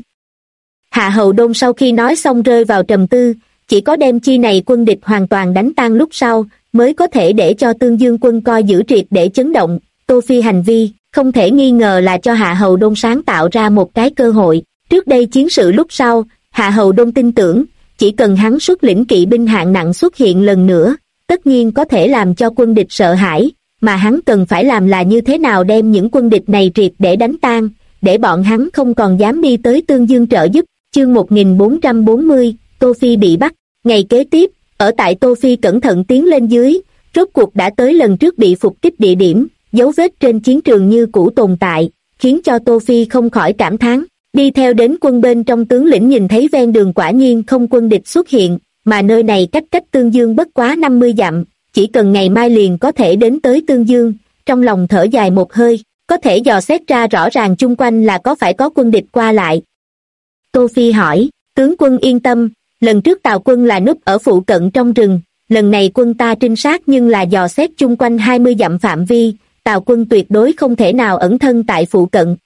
Hạ Hầu Đôn sau khi nói xong rơi vào trầm tư, chỉ có đem chi này quân địch hoàn toàn đánh tan lúc sau, mới có thể để cho Tương Dương quân coi giữ triệt để chấn động. Tô Phi hành vi, không thể nghi ngờ là cho Hạ Hầu Đôn sáng tạo ra một cái cơ hội. Trước đây chiến sự lúc sau, Hạ Hầu Đôn tin tưởng, chỉ cần hắn xuất lĩnh kỵ binh hạng nặng xuất hiện lần nữa, tất nhiên có thể làm cho quân địch sợ hãi, mà hắn cần phải làm là như thế nào đem những quân địch này triệt để đánh tan, để bọn hắn không còn dám đi tới Tương Dương trợ giúp. Chương 1440, Tô Phi bị bắt. Ngày kế tiếp, ở tại Tô Phi cẩn thận tiến lên dưới, rốt cuộc đã tới lần trước bị phục kích địa điểm, dấu vết trên chiến trường như cũ tồn tại, khiến cho Tô Phi không khỏi cảm thán. Đi theo đến quân bên trong tướng lĩnh nhìn thấy ven đường quả nhiên không quân địch xuất hiện, mà nơi này cách Tương Dương bất quá 50 dặm, chỉ cần ngày mai liền có thể đến tới Tương Dương. Trong lòng thở dài một hơi, có thể dò xét ra rõ ràng chung quanh là có phải có quân địch qua lại. Tô Phi hỏi, tướng quân yên tâm, lần trước Tào quân là núp ở phụ cận trong rừng, lần này quân ta trinh sát nhưng là dò xét chung quanh 20 dặm phạm vi, Tào quân tuyệt đối không thể nào ẩn thân tại phụ cận.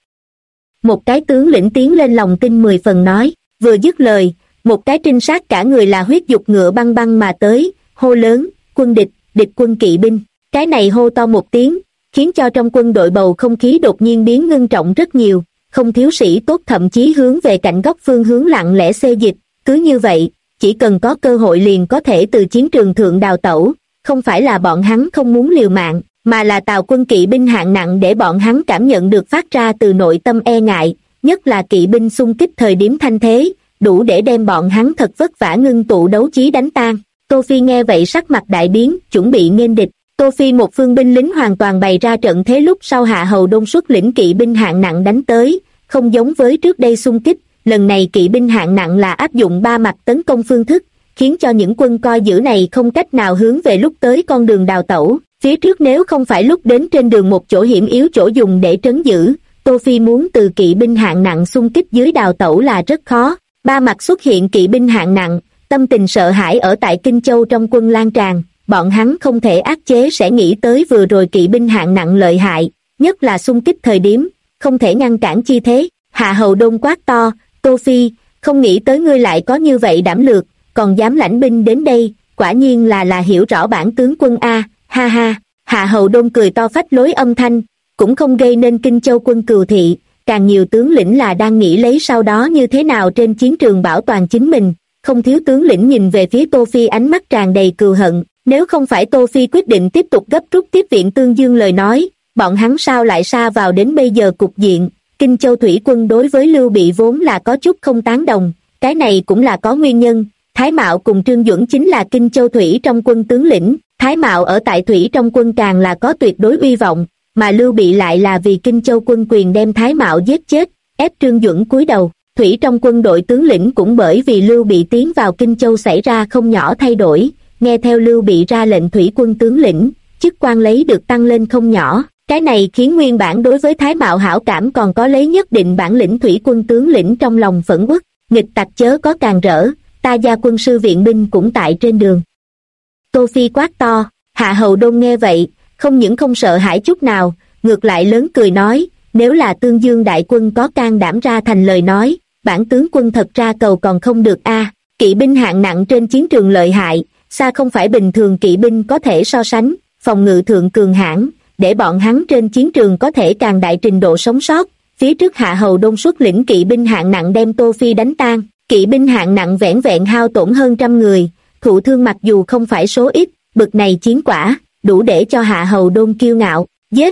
Một cái tướng lĩnh tiến lên lòng tin 10 phần nói, vừa dứt lời, một cái trinh sát cả người là huyết dục ngựa băng băng mà tới, hô lớn, quân địch, địch quân kỵ binh. Cái này hô to một tiếng, khiến cho trong quân đội bầu không khí đột nhiên biến ngưng trọng rất nhiều, không thiếu sĩ tốt thậm chí hướng về cạnh góc phương hướng lặng lẽ xê dịch. Cứ như vậy, chỉ cần có cơ hội liền có thể từ chiến trường thượng đào tẩu, không phải là bọn hắn không muốn liều mạng, mà là Tào quân kỵ binh hạng nặng để bọn hắn cảm nhận được phát ra từ nội tâm e ngại, nhất là kỵ binh xung kích thời điểm thanh thế, đủ để đem bọn hắn thật vất vả ngưng tụ đấu trí đánh tan. Tô Phi nghe vậy sắc mặt đại biến, chuẩn bị nghênh địch. Tô Phi một phương binh lính hoàn toàn bày ra trận thế lúc sau Hạ Hầu Đôn xuất lĩnh kỵ binh hạng nặng đánh tới, không giống với trước đây xung kích, lần này kỵ binh hạng nặng là áp dụng ba mặt tấn công phương thức, khiến cho những quân coi giữ này không cách nào hướng về lúc tới con đường đào tẩu. Phía trước nếu không phải lúc đến trên đường một chỗ hiểm yếu chỗ dùng để trấn giữ, Tô Phi muốn từ kỵ binh hạng nặng xung kích dưới đào tẩu là rất khó. Ba mặt xuất hiện kỵ binh hạng nặng, tâm tình sợ hãi ở tại Kinh Châu trong quân lan tràn, bọn hắn không thể áp chế sẽ nghĩ tới vừa rồi kỵ binh hạng nặng lợi hại, nhất là xung kích thời điểm, không thể ngăn cản chi thế. Hạ Hầu Đôn quát to, Tô Phi, không nghĩ tới ngươi lại có như vậy đảm lược, còn dám lãnh binh đến đây, quả nhiên là hiểu rõ bản tướng quân a, ha ha. Hạ Hầu Đôn cười to phách lối âm thanh, cũng không gây nên Kinh Châu quân cừu thị, càng nhiều tướng lĩnh là đang nghĩ lấy sau đó như thế nào trên chiến trường bảo toàn chính mình. Không thiếu tướng lĩnh nhìn về phía Tô Phi ánh mắt tràn đầy cừu hận, nếu không phải Tô Phi quyết định tiếp tục gấp rút tiếp viện Tương Dương lời nói, bọn hắn sao lại sa vào đến bây giờ cục diện. Kinh Châu thủy quân đối với Lưu Bị vốn là có chút không tán đồng, cái này cũng là có nguyên nhân. Thái Mạo cùng Trương Duẩn chính là Kinh Châu thủy trong quân tướng lĩnh, Thái Mạo ở tại thủy trong quân càng là có tuyệt đối uy vọng, mà Lưu Bị lại là vì Kinh Châu quân quyền đem Thái Mạo giết chết, ép Trương Duẩn cúi đầu. Thủy trong quân đội tướng lĩnh cũng bởi vì Lưu Bị tiến vào Kinh Châu xảy ra không nhỏ thay đổi, nghe theo Lưu Bị ra lệnh thủy quân tướng lĩnh, chức quan lấy được tăng lên không nhỏ. Cái này khiến nguyên bản đối với Thái Mạo hảo cảm còn có lấy nhất định bản lĩnh thủy quân tướng lĩnh trong lòng phẫn uất, nghịch tặc chớ có càng rỡ, ta gia quân sư viện binh cũng tại trên đường. Tô Phi quát to, Hạ Hầu Đôn nghe vậy, không những không sợ hãi chút nào, ngược lại lớn cười nói, nếu là Tương Dương đại quân có can đảm ra thành lời nói, bản tướng quân thật ra cầu còn không được a. Kỵ binh hạng nặng trên chiến trường lợi hại, xa không phải bình thường kỵ binh có thể so sánh, phòng ngự thượng cường hãn, để bọn hắn trên chiến trường có thể càng đại trình độ sống sót. Phía trước Hạ Hầu Đôn xuất lĩnh kỵ binh hạng nặng đem Tô Phi đánh tan, kỵ binh hạng nặng vẻn vẹn hao tổn hơn trăm người, thụ thương mặc dù không phải số ít, bực này chiến quả, đủ để cho Hạ Hầu Đôn kiêu ngạo. Giết!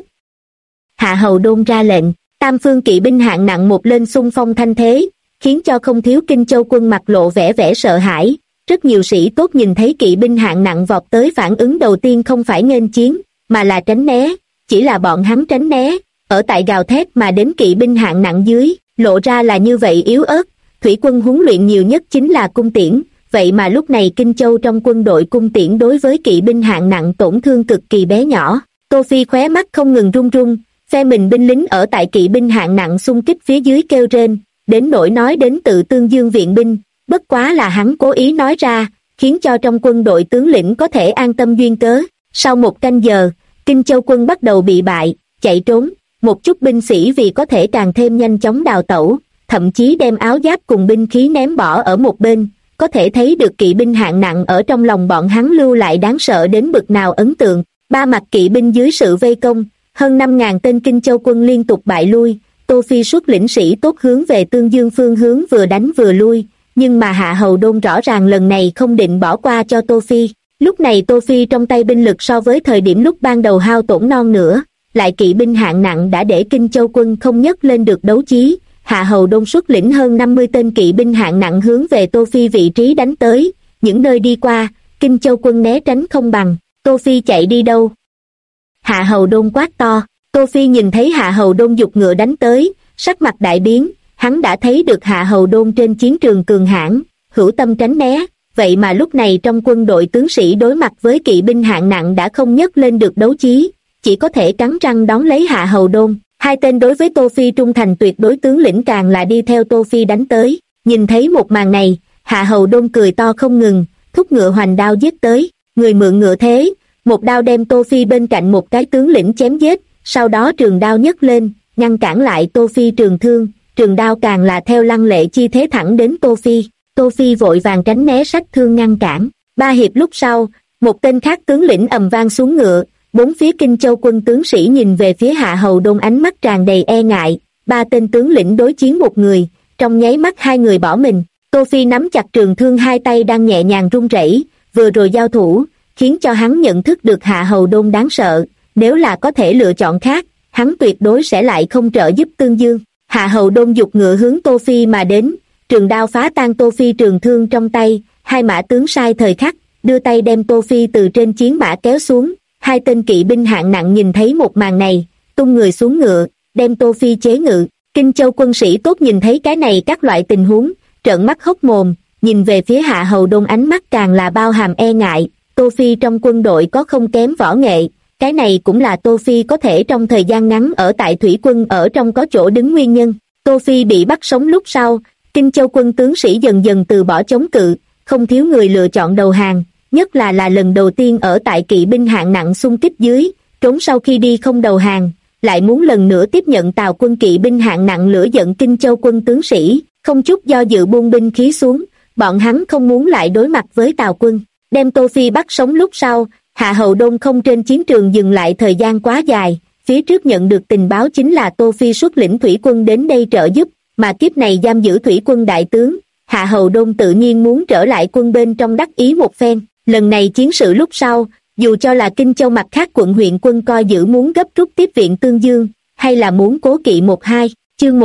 Hạ Hầu Đôn ra lệnh, tam phương kỵ binh hạng nặng một lên xung phong thanh thế, khiến cho không thiếu Kinh Châu quân mặt lộ vẻ sợ hãi. Rất nhiều sĩ tốt nhìn thấy kỵ binh hạng nặng vọt tới, phản ứng đầu tiên không phải nghênh chiến, mà là tránh né. Chỉ là bọn hắn tránh né, ở tại gào thét mà đến kỵ binh hạng nặng dưới, lộ ra là như vậy yếu ớt. Thủy quân huấn luyện nhiều nhất chính là cung tiễn, vậy mà lúc này Kinh Châu trong quân đội cung tiễn đối với kỵ binh hạng nặng tổn thương cực kỳ bé nhỏ. Tô Phi khóe mắt không ngừng run run, phe mình binh lính ở tại kỵ binh hạng nặng xung kích phía dưới kêu rên, đến nỗi nói đến tự Tương Dương viện binh, bất quá là hắn cố ý nói ra, khiến cho trong quân đội tướng lĩnh có thể an tâm duyên cớ. Sau một canh giờ, Kinh Châu quân bắt đầu bị bại, chạy trốn, một chút binh sĩ vì có thể càng thêm nhanh chóng đào tẩu, thậm chí đem áo giáp cùng binh khí ném bỏ ở một bên, có thể thấy được kỵ binh hạng nặng ở trong lòng bọn hắn lưu lại đáng sợ đến bực nào ấn tượng. Ba mặt kỵ binh dưới sự vây công, hơn 5.000 tên Kinh Châu quân liên tục bại lui. Tô Phi xuất lĩnh sĩ tốt hướng về Tương Dương phương hướng vừa đánh vừa lui, nhưng mà Hạ Hầu Đôn rõ ràng lần này không định bỏ qua cho Tô Phi. Lúc này Tô Phi trong tay binh lực so với thời điểm lúc ban đầu hao tổn non nữa, lại kỵ binh hạng nặng đã để Kinh Châu quân không nhấc lên được đấu chí. Hạ Hầu Đôn xuất lĩnh hơn 50 tên kỵ binh hạng nặng hướng về Tô Phi vị trí đánh tới, những nơi đi qua, Kinh Châu quân né tránh không bằng. Tô Phi chạy đi đâu? Hạ Hầu Đôn quát to. Tô Phi nhìn thấy Hạ Hầu Đôn giục ngựa đánh tới, sắc mặt đại biến, hắn đã thấy được Hạ Hầu Đôn trên chiến trường cường hãn, hữu tâm tránh né, vậy mà lúc này trong quân đội tướng sĩ đối mặt với kỵ binh hạng nặng đã không nhấc lên được đấu chí, chỉ có thể cắn răng đón lấy Hạ Hầu Đôn. Hai tên đối với Tô Phi trung thành tuyệt đối tướng lĩnh càng là đi theo Tô Phi đánh tới. Nhìn thấy một màn này, Hạ Hầu Đôn cười to không ngừng, thúc ngựa hoành đao giết tới, người mượn ngựa thế, một đao đem Tô Phi bên cạnh một cái tướng lĩnh chém giết, sau đó trường đao nhấc lên, ngăn cản lại Tô Phi trường thương, trường đao càng là theo lăng lệ chi thế thẳng đến Tô Phi. Tô Phi vội vàng tránh né sách thương ngăn cản. 3 hiệp lúc sau, một tên khác tướng lĩnh ầm vang xuống ngựa, bốn phía Kinh Châu quân tướng sĩ nhìn về phía Hạ Hầu Đôn ánh mắt tràn đầy e ngại. 3 tên tướng lĩnh đối chiến một người, trong nháy mắt 2 người bỏ mình. Tô Phi nắm chặt trường thương, hai tay đang nhẹ nhàng run rẩy, vừa rồi giao thủ, khiến cho hắn nhận thức được Hạ Hầu Đôn đáng sợ, nếu là có thể lựa chọn khác, hắn tuyệt đối sẽ lại không trợ giúp Tương Dương. Hạ Hầu Đôn giục ngựa hướng Tô Phi mà đến, trường đao phá tan Tô Phi trường thương trong tay, hai mã tướng sai thời khắc, đưa tay đem Tô Phi từ trên chiến mã kéo xuống. Hai tên kỵ binh hạng nặng nhìn thấy một màn này, tung người xuống ngựa, đem Tô Phi chế ngự. Kinh Châu quân sĩ tốt nhìn thấy cái này các loại tình huống, trợn mắt hốc mồm, nhìn về phía Hạ Hầu Đôn ánh mắt càng là bao hàm e ngại. Tô Phi trong quân đội có không kém võ nghệ, cái này cũng là Tô Phi có thể trong thời gian ngắn ở tại thủy quân ở trong có chỗ đứng nguyên nhân. Tô Phi bị bắt sống lúc sau, Kinh Châu quân tướng sĩ dần dần từ bỏ chống cự, không thiếu người lựa chọn đầu hàng, nhất là lần đầu tiên ở tại kỵ binh hạng nặng xung kích dưới, trốn sau khi đi không đầu hàng, lại muốn lần nữa tiếp nhận Tào quân kỵ binh hạng nặng. Lửa giận Kinh Châu quân tướng sĩ, không chút do dự buông binh khí xuống, bọn hắn không muốn lại đối mặt với Tào quân. Đem Tô Phi bắt sống lúc sau, Hạ Hầu Đôn không trên chiến trường dừng lại thời gian quá dài, phía trước nhận được tình báo chính là Tô Phi xuất lĩnh thủy quân đến đây trợ giúp, mà kiếp này giam giữ thủy quân đại tướng, Hạ Hầu Đôn tự nhiên muốn trở lại quân bên trong đắc ý một phen. Lần này chiến sự lúc sau, dù cho là Kinh Châu mặt khác quận huyện quân coi giữ muốn gấp rút tiếp viện Tương Dương, hay là muốn cố kỵ 1-2, chương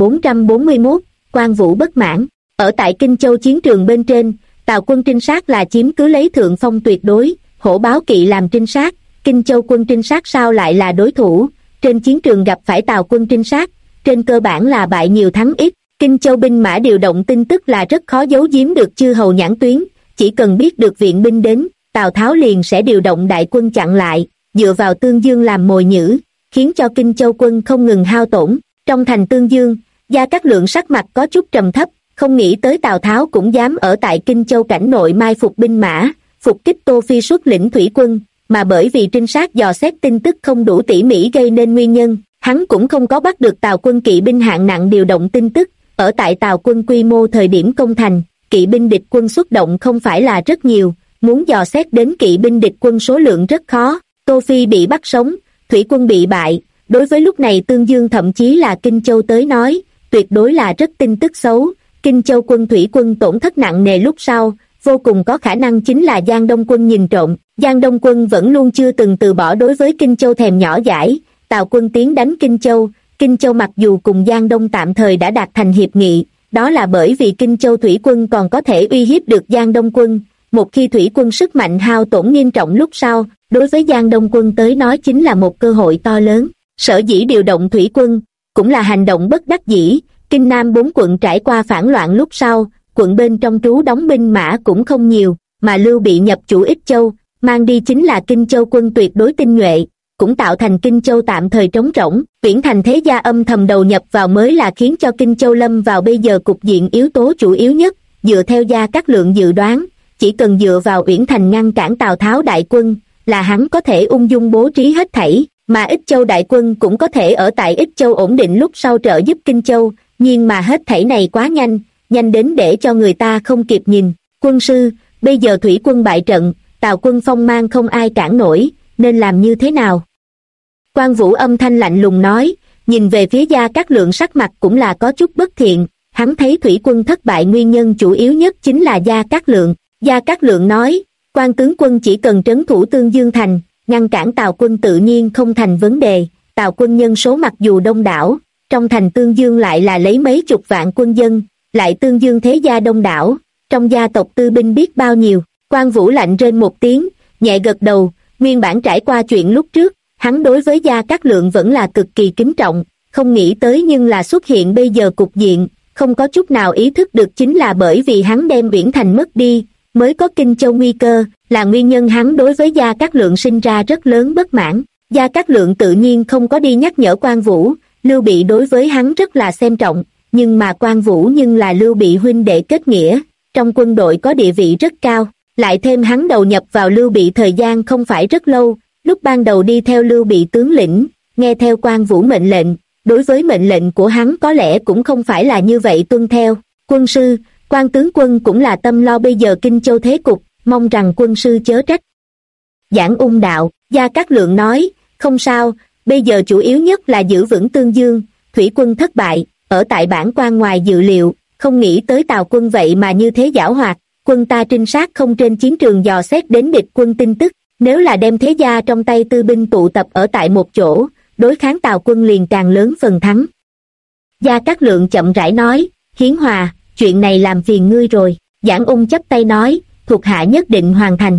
1441, Quan Vũ bất mãn. Ở tại Kinh Châu chiến trường bên trên, Tào quân trinh sát là chiếm cứ lấy thượng phong tuyệt đối, hổ báo kỵ làm trinh sát, Kinh Châu quân trinh sát sao lại là đối thủ. Trên chiến trường gặp phải Tào quân trinh sát, trên cơ bản là bại nhiều thắng ít. Kinh Châu binh mã điều động tin tức là rất khó giấu giếm được chư hầu nhãn tuyến, chỉ cần biết được viện binh đến, Tào Tháo liền sẽ điều động đại quân chặn lại, dựa vào Tương Dương làm mồi nhử, khiến cho Kinh Châu quân không ngừng hao tổn. Trong thành Tương Dương, Gia Cát Lượng sắc mặt có chút trầm thấp, không nghĩ tới Tào Tháo cũng dám ở tại Kinh Châu cảnh nội mai phục binh mã, phục kích Tô Phi xuất lĩnh thủy quân, mà bởi vì trinh sát dò xét tin tức không đủ tỉ mỉ gây nên nguyên nhân, hắn cũng không có bắt được Tào quân kỵ binh hạng nặng điều động tin tức. Ở tại Tào quân quy mô thời điểm công thành, kỵ binh địch quân xuất động không phải là rất nhiều, muốn dò xét đến kỵ binh địch quân số lượng rất khó. Tô Phi bị bắt sống, thủy quân bị bại, đối với lúc này Tương Dương thậm chí là Kinh Châu tới nói, tuyệt đối là rất tin tức xấu. Kinh Châu quân thủy quân tổn thất nặng nề lúc sau, vô cùng có khả năng chính là Giang Đông Quân nhìn trộm. Giang Đông Quân vẫn luôn chưa từng từ bỏ đối với Kinh Châu thèm nhỏ dãi. Tào quân tiến đánh Kinh Châu mặc dù cùng Giang Đông tạm thời đã đạt thành hiệp nghị, đó là bởi vì Kinh Châu thủy quân còn có thể uy hiếp được Giang Đông Quân. Một khi thủy quân sức mạnh hao tổn nghiêm trọng lúc sau, đối với Giang Đông Quân tới nói chính là một cơ hội to lớn. Sở dĩ điều động thủy quân, cũng là hành động bất đắc dĩ. Kinh Nam 4 quận trải qua phản loạn lúc sau, quận bên trong trú đóng binh mã cũng không nhiều, mà Lưu Bị nhập chủ Ích Châu, mang đi chính là Kinh Châu quân tuyệt đối tinh nhuệ, cũng tạo thành Kinh Châu tạm thời trống rỗng. Uyển Thành thế gia âm thầm đầu nhập vào mới là khiến cho Kinh Châu lâm vào bây giờ cục diện yếu tố chủ yếu nhất. Dựa theo Gia Cát Lượng dự đoán, chỉ cần dựa vào Uyển Thành ngăn cản Tào Tháo đại quân, là hắn có thể ung dung bố trí hết thảy, mà Ích Châu đại quân cũng có thể ở tại Ích Châu ổn định lúc sau trợ giúp Kinh Châu, nhưng mà hết thảy này quá nhanh, nhanh đến để cho người ta không kịp nhìn. Quân sư, bây giờ thủy quân bại trận, Tào quân phong mang không ai cản nổi, nên làm như thế nào? Quan Vũ âm thanh lạnh lùng nói, nhìn về phía Gia Cát Lượng sắc mặt cũng là có chút bất thiện, hắn thấy thủy quân thất bại nguyên nhân chủ yếu nhất chính là Gia Cát Lượng. Gia Cát Lượng nói, quan tướng quân chỉ cần trấn thủ Tương Dương thành, ngăn cản Tào quân tự nhiên không thành vấn đề. Tào quân nhân số mặc dù đông đảo, trong thành Tương Dương lại là lấy mấy chục vạn quân dân, lại Tương Dương thế gia đông đảo, trong gia tộc tư binh biết bao nhiêu. Quan Vũ lạnh rên một tiếng, nhẹ gật đầu. Nguyên bản trải qua chuyện lúc trước, hắn đối với Gia Cát Lượng vẫn là cực kỳ kính trọng, không nghĩ tới nhưng là xuất hiện bây giờ cục diện, không có chút nào ý thức được chính là bởi vì hắn đem Uyển Thành mất đi, mới có Kinh Châu nguy cơ, là nguyên nhân hắn đối với Gia Cát Lượng sinh ra rất lớn bất mãn. Gia Cát Lượng tự nhiên không có đi nhắc nhở Quan Vũ, Lưu Bị đối với hắn rất là xem trọng, nhưng mà Quan Vũ nhưng là Lưu Bị huynh đệ kết nghĩa, trong quân đội có địa vị rất cao, lại thêm hắn đầu nhập vào Lưu Bị thời gian không phải rất lâu, lúc ban đầu đi theo Lưu Bị tướng lĩnh, nghe theo Quan Vũ mệnh lệnh, đối với mệnh lệnh của hắn có lẽ cũng không phải là như vậy tuân theo. Quân sư, Quan tướng quân cũng là tâm lo bây giờ Kinh Châu thế cục, mong rằng quân sư chớ trách. Giảng Ung đạo, Gia Cát Lượng nói, không sao, bây giờ chủ yếu nhất là giữ vững Tương Dương, thủy quân thất bại, ở tại bản quan ngoài dự liệu, không nghĩ tới Tào quân vậy mà như thế giảo hoạt, quân ta trinh sát không trên chiến trường dò xét đến địch quân tin tức, nếu là đem thế gia trong tay tư binh tụ tập ở tại một chỗ, đối kháng Tào quân liền càng lớn phần thắng. Gia Cát Lượng chậm rãi nói, Hiến Hòa, chuyện này làm phiền ngươi rồi. Giảng Ung chắp tay nói, thuộc hạ nhất định hoàn thành.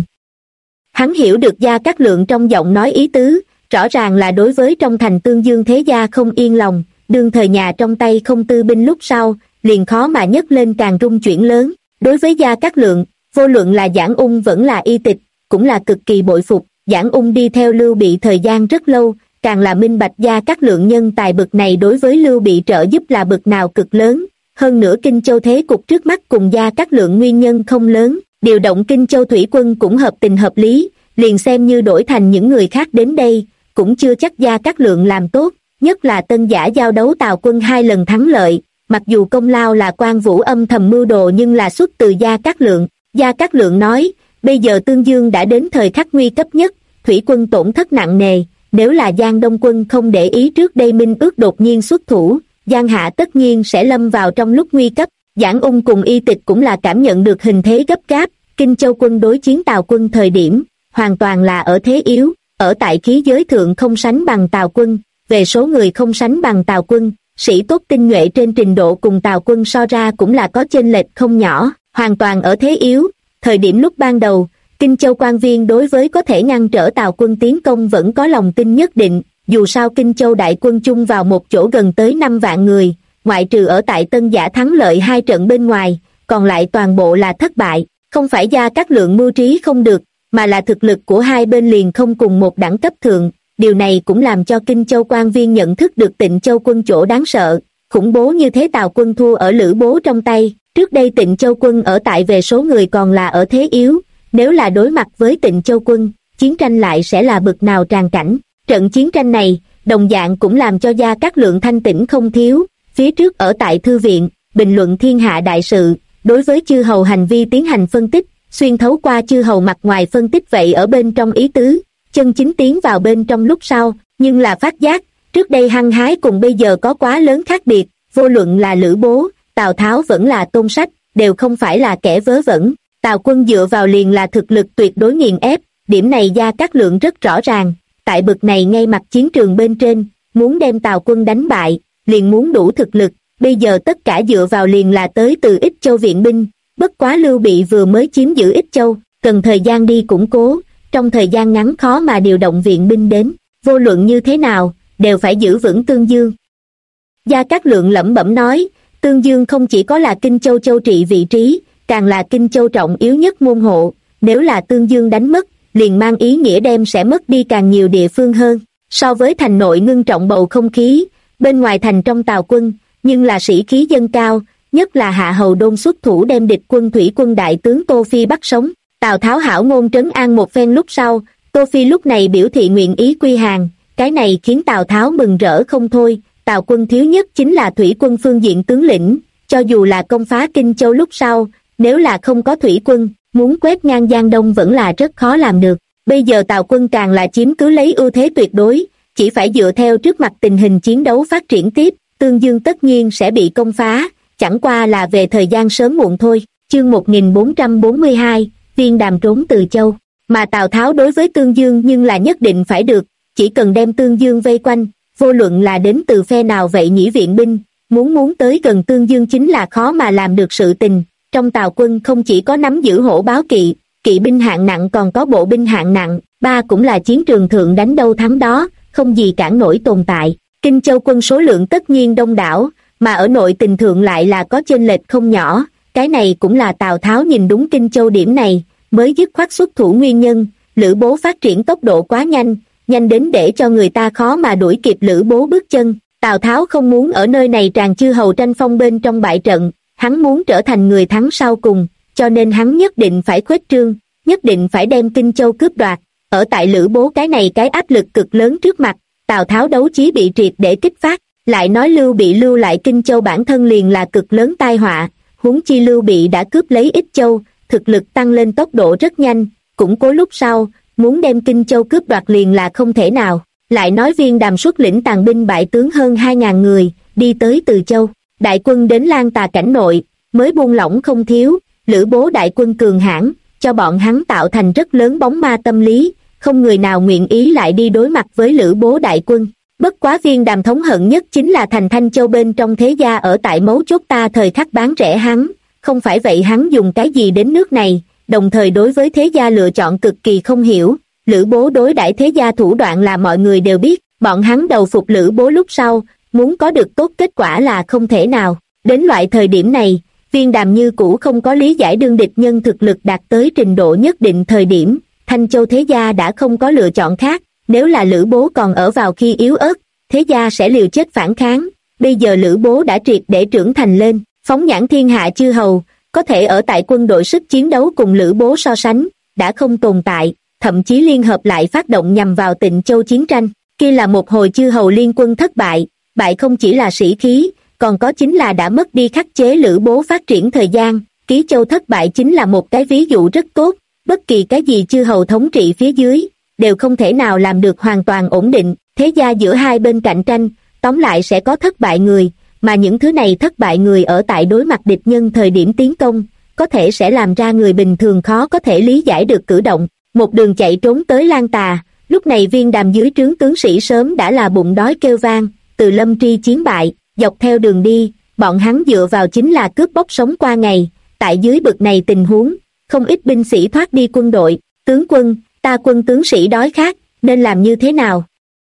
Hắn hiểu được Gia Cát Lượng trong giọng nói ý tứ, rõ ràng là đối với trong thành Tương Dương thế gia không yên lòng, đương thời nhà trong tay không tư binh lúc sau, liền khó mà nhấc lên càng rung chuyển lớn. Đối với Gia Cát Lượng, vô luận là Giảng Ung vẫn là Y Tịch, cũng là cực kỳ bội phục. Giảng Ung đi theo Lưu Bị thời gian rất lâu, càng là minh bạch Gia Cát Lượng nhân tài bực này đối với Lưu Bị trợ giúp là bực nào cực lớn. Hơn nữa Kinh Châu thế cục trước mắt cùng Gia Cát Lượng nguyên nhân không lớn, điều động Kinh Châu thủy quân cũng hợp tình hợp lý, liền xem như đổi thành những người khác đến đây, cũng chưa chắc Gia Cát Lượng làm tốt, nhất là Tân Giả giao đấu Tào quân 2 lần thắng lợi, mặc dù công lao là Quan Vũ âm thầm mưu đồ nhưng là xuất từ Gia Cát Lượng. Gia Cát Lượng nói, bây giờ Tương Dương đã đến thời khắc nguy cấp nhất, thủy quân tổn thất nặng nề, nếu là Giang Đông quân không để ý trước đây minh ước đột nhiên xuất thủ, Giang Hạ tất nhiên sẽ lâm vào trong lúc nguy cấp. Giảng Ung cùng Y Tịch cũng là cảm nhận được hình thế gấp gáp, Kinh Châu quân đối chiến Tào quân thời điểm, hoàn toàn là ở thế yếu, ở tại khí giới thượng không sánh bằng Tào quân, về số người không sánh bằng Tào quân, sĩ tốt tinh nhuệ trên trình độ cùng Tào quân so ra cũng là có chênh lệch không nhỏ, hoàn toàn ở thế yếu. Thời điểm lúc ban đầu, Kinh Châu quan viên đối với có thể ngăn trở Tào quân tiến công vẫn có lòng tin nhất định, dù sao Kinh Châu đại quân chung vào một chỗ gần tới 5 vạn người, ngoại trừ ở tại Tân Giả thắng lợi 2 trận bên ngoài, còn lại toàn bộ là thất bại, không phải Gia Cát Lượng mưu trí không được, mà là thực lực của hai bên liền không cùng một đẳng cấp thượng. Điều này cũng làm cho Kinh Châu quan viên nhận thức được Tịnh Châu quân chỗ đáng sợ, khủng bố như thế Tào quân thua ở Lữ Bố trong tay, trước đây Tịnh Châu quân ở tại về số người còn là ở thế yếu, nếu là đối mặt với Tịnh Châu quân, chiến tranh lại sẽ là bực nào tràn cảnh. Trận chiến tranh này, đồng dạng cũng làm cho Gia Cát Lượng thanh tĩnh không thiếu, phía trước ở tại thư viện, bình luận thiên hạ đại sự, đối với chư hầu hành vi tiến hành phân tích, xuyên thấu qua chư hầu mặt ngoài phân tích vậy ở bên trong ý tứ, chân chính tiến vào bên trong lúc sau, nhưng là phát giác, trước đây hăng hái cùng bây giờ có quá lớn khác biệt, vô luận là Lữ Bố, Tào Tháo vẫn là Tôn Sách, đều không phải là kẻ vớ vẩn. Tào quân dựa vào liền là thực lực tuyệt đối nghiền ép, điểm này Gia Cát Lượng rất rõ ràng, tại bực này ngay mặt chiến trường bên trên, muốn đem Tào quân đánh bại, liền muốn đủ thực lực, bây giờ tất cả dựa vào liền là tới từ Ích Châu viện binh, bất quá Lưu Bị vừa mới chiếm giữ Ích Châu, cần thời gian đi củng cố, trong thời gian ngắn khó mà điều động viện binh đến, vô luận như thế nào, đều phải giữ vững Tương Dương. Gia Cát Lượng lẩm bẩm nói, Tương Dương không chỉ có là Kinh Châu châu trị vị trí, càng là Kinh Châu trọng yếu nhất môn hộ, nếu là Tương Dương đánh mất, liền mang ý nghĩa đem sẽ mất đi càng nhiều địa phương hơn. So với thành nội ngưng trọng bầu không khí, bên ngoài thành trong Tào quân, nhưng là sĩ khí dâng cao, nhất là Hạ Hầu Đôn xuất thủ đem địch quân thủy quân đại tướng Tô Phi bắt sống. Tào Tháo hảo ngôn trấn an một phen lúc sau, Tô Phi lúc này biểu thị nguyện ý quy hàng, cái này khiến Tào Tháo mừng rỡ không thôi. Tào quân thiếu nhất chính là thủy quân phương diện tướng lĩnh, cho dù là công phá Kinh Châu lúc sau, nếu là không có thủy quân, muốn quét ngang Giang Đông vẫn là rất khó làm được. Bây giờ Tào quân càng là chiếm cứ lấy ưu thế tuyệt đối, chỉ phải dựa theo trước mặt tình hình chiến đấu phát triển tiếp, Tương Dương tất nhiên sẽ bị công phá, chẳng qua là về thời gian sớm muộn thôi. Chương 1442, Viên Đàm trốn từ Châu, mà Tào Tháo đối với Tương Dương nhưng là nhất định phải được, chỉ cần đem Tương Dương vây quanh, vô luận là đến từ phe nào vậy nhĩ viện binh, muốn tới gần Tương Dương chính là khó mà làm được sự tình. Trong Tào quân không chỉ có nắm giữ hổ báo kỵ, kỵ binh hạng nặng còn có bộ binh hạng nặng, ba cũng là chiến trường thượng đánh đâu thắng đó, không gì cản nổi tồn tại. Kinh Châu quân số lượng tất nhiên đông đảo, mà ở nội tình thượng lại là có chênh lệch không nhỏ, cái này cũng là Tào Tháo nhìn đúng Kinh Châu điểm này, mới dứt khoát xuất thủ nguyên nhân. Lữ Bố phát triển tốc độ quá nhanh, nhanh đến để cho người ta khó mà đuổi kịp Lữ Bố bước chân. Tào Tháo không muốn ở nơi này tràn chư hầu tranh phong bên trong bại trận, hắn muốn trở thành người thắng sau cùng, cho nên hắn nhất định phải khuếch trương, nhất định phải đem Kinh Châu cướp đoạt. Ở tại Lữ Bố cái này cái áp lực cực lớn trước mặt, Tào Tháo đấu chí bị triệt để kích phát, lại nói Lưu Bị lưu lại Kinh Châu bản thân liền là cực lớn tai họa, huống chi Lưu Bị đã cướp lấy Ích Châu, thực lực tăng lên tốc độ rất nhanh, củng cố lúc sau, muốn đem Kinh Châu cướp đoạt liền là không thể nào. Lại nói Viên Đàm xuất lĩnh tàn binh bại tướng hơn 2.000 người, đi tới Từ Châu, đại quân đến Lan Tà cảnh nội, mới buông lỏng không thiếu, Lữ Bố đại quân cường hãn, cho bọn hắn tạo thành rất lớn bóng ma tâm lý, không người nào nguyện ý lại đi đối mặt với Lữ Bố đại quân. Bất quá Viên Đàm thống hận nhất chính là thành Thanh Châu bên trong thế gia ở tại mấu chốt ta thời khắc bán rẻ hắn, không phải vậy hắn dùng cái gì đến nước này, đồng thời đối với thế gia lựa chọn cực kỳ không hiểu. Lữ Bố đối đãi thế gia thủ đoạn là mọi người đều biết, bọn hắn đầu phục Lữ Bố lúc sau, muốn có được tốt kết quả là không thể nào. Đến loại thời điểm này, Viên Đàm như cũ không có lý giải đương địch nhân thực lực đạt tới trình độ nhất định thời điểm, Thanh Châu thế gia đã không có lựa chọn khác, nếu là Lữ Bố còn ở vào khi yếu ớt, thế gia sẽ liều chết phản kháng. Bây giờ Lữ Bố đã triệt để trưởng thành lên, phóng nhãn thiên hạ chư hầu, có thể ở tại quân đội sức chiến đấu cùng Lữ Bố so sánh, đã không tồn tại, thậm chí liên hợp lại phát động nhằm vào Tịnh Châu chiến tranh, kia là một hồi chư hầu liên quân thất bại, bại không chỉ là sĩ khí, còn có chính là đã mất đi khắc chế Lữ Bố phát triển thời gian. Ký Châu thất bại chính là một cái ví dụ rất tốt, bất kỳ cái gì chư hầu thống trị phía dưới, đều không thể nào làm được hoàn toàn ổn định, thế gia giữa hai bên cạnh tranh, tóm lại sẽ có thất bại người, mà những thứ này thất bại người ở tại đối mặt địch nhân thời điểm tiến công, có thể sẽ làm ra người bình thường khó có thể lý giải được cử động. Một đường chạy trốn tới Lan Tà, lúc này Viên Đàm dưới trướng tướng sĩ sớm đã là bụng đói kêu vang, từ Lâm Tri chiến bại, dọc theo đường đi, bọn hắn dựa vào chính là cướp bóc sống qua ngày, tại dưới bực này tình huống, không ít binh sĩ thoát đi quân đội, tướng quân, ta quân tướng sĩ đói khát, nên làm như thế nào?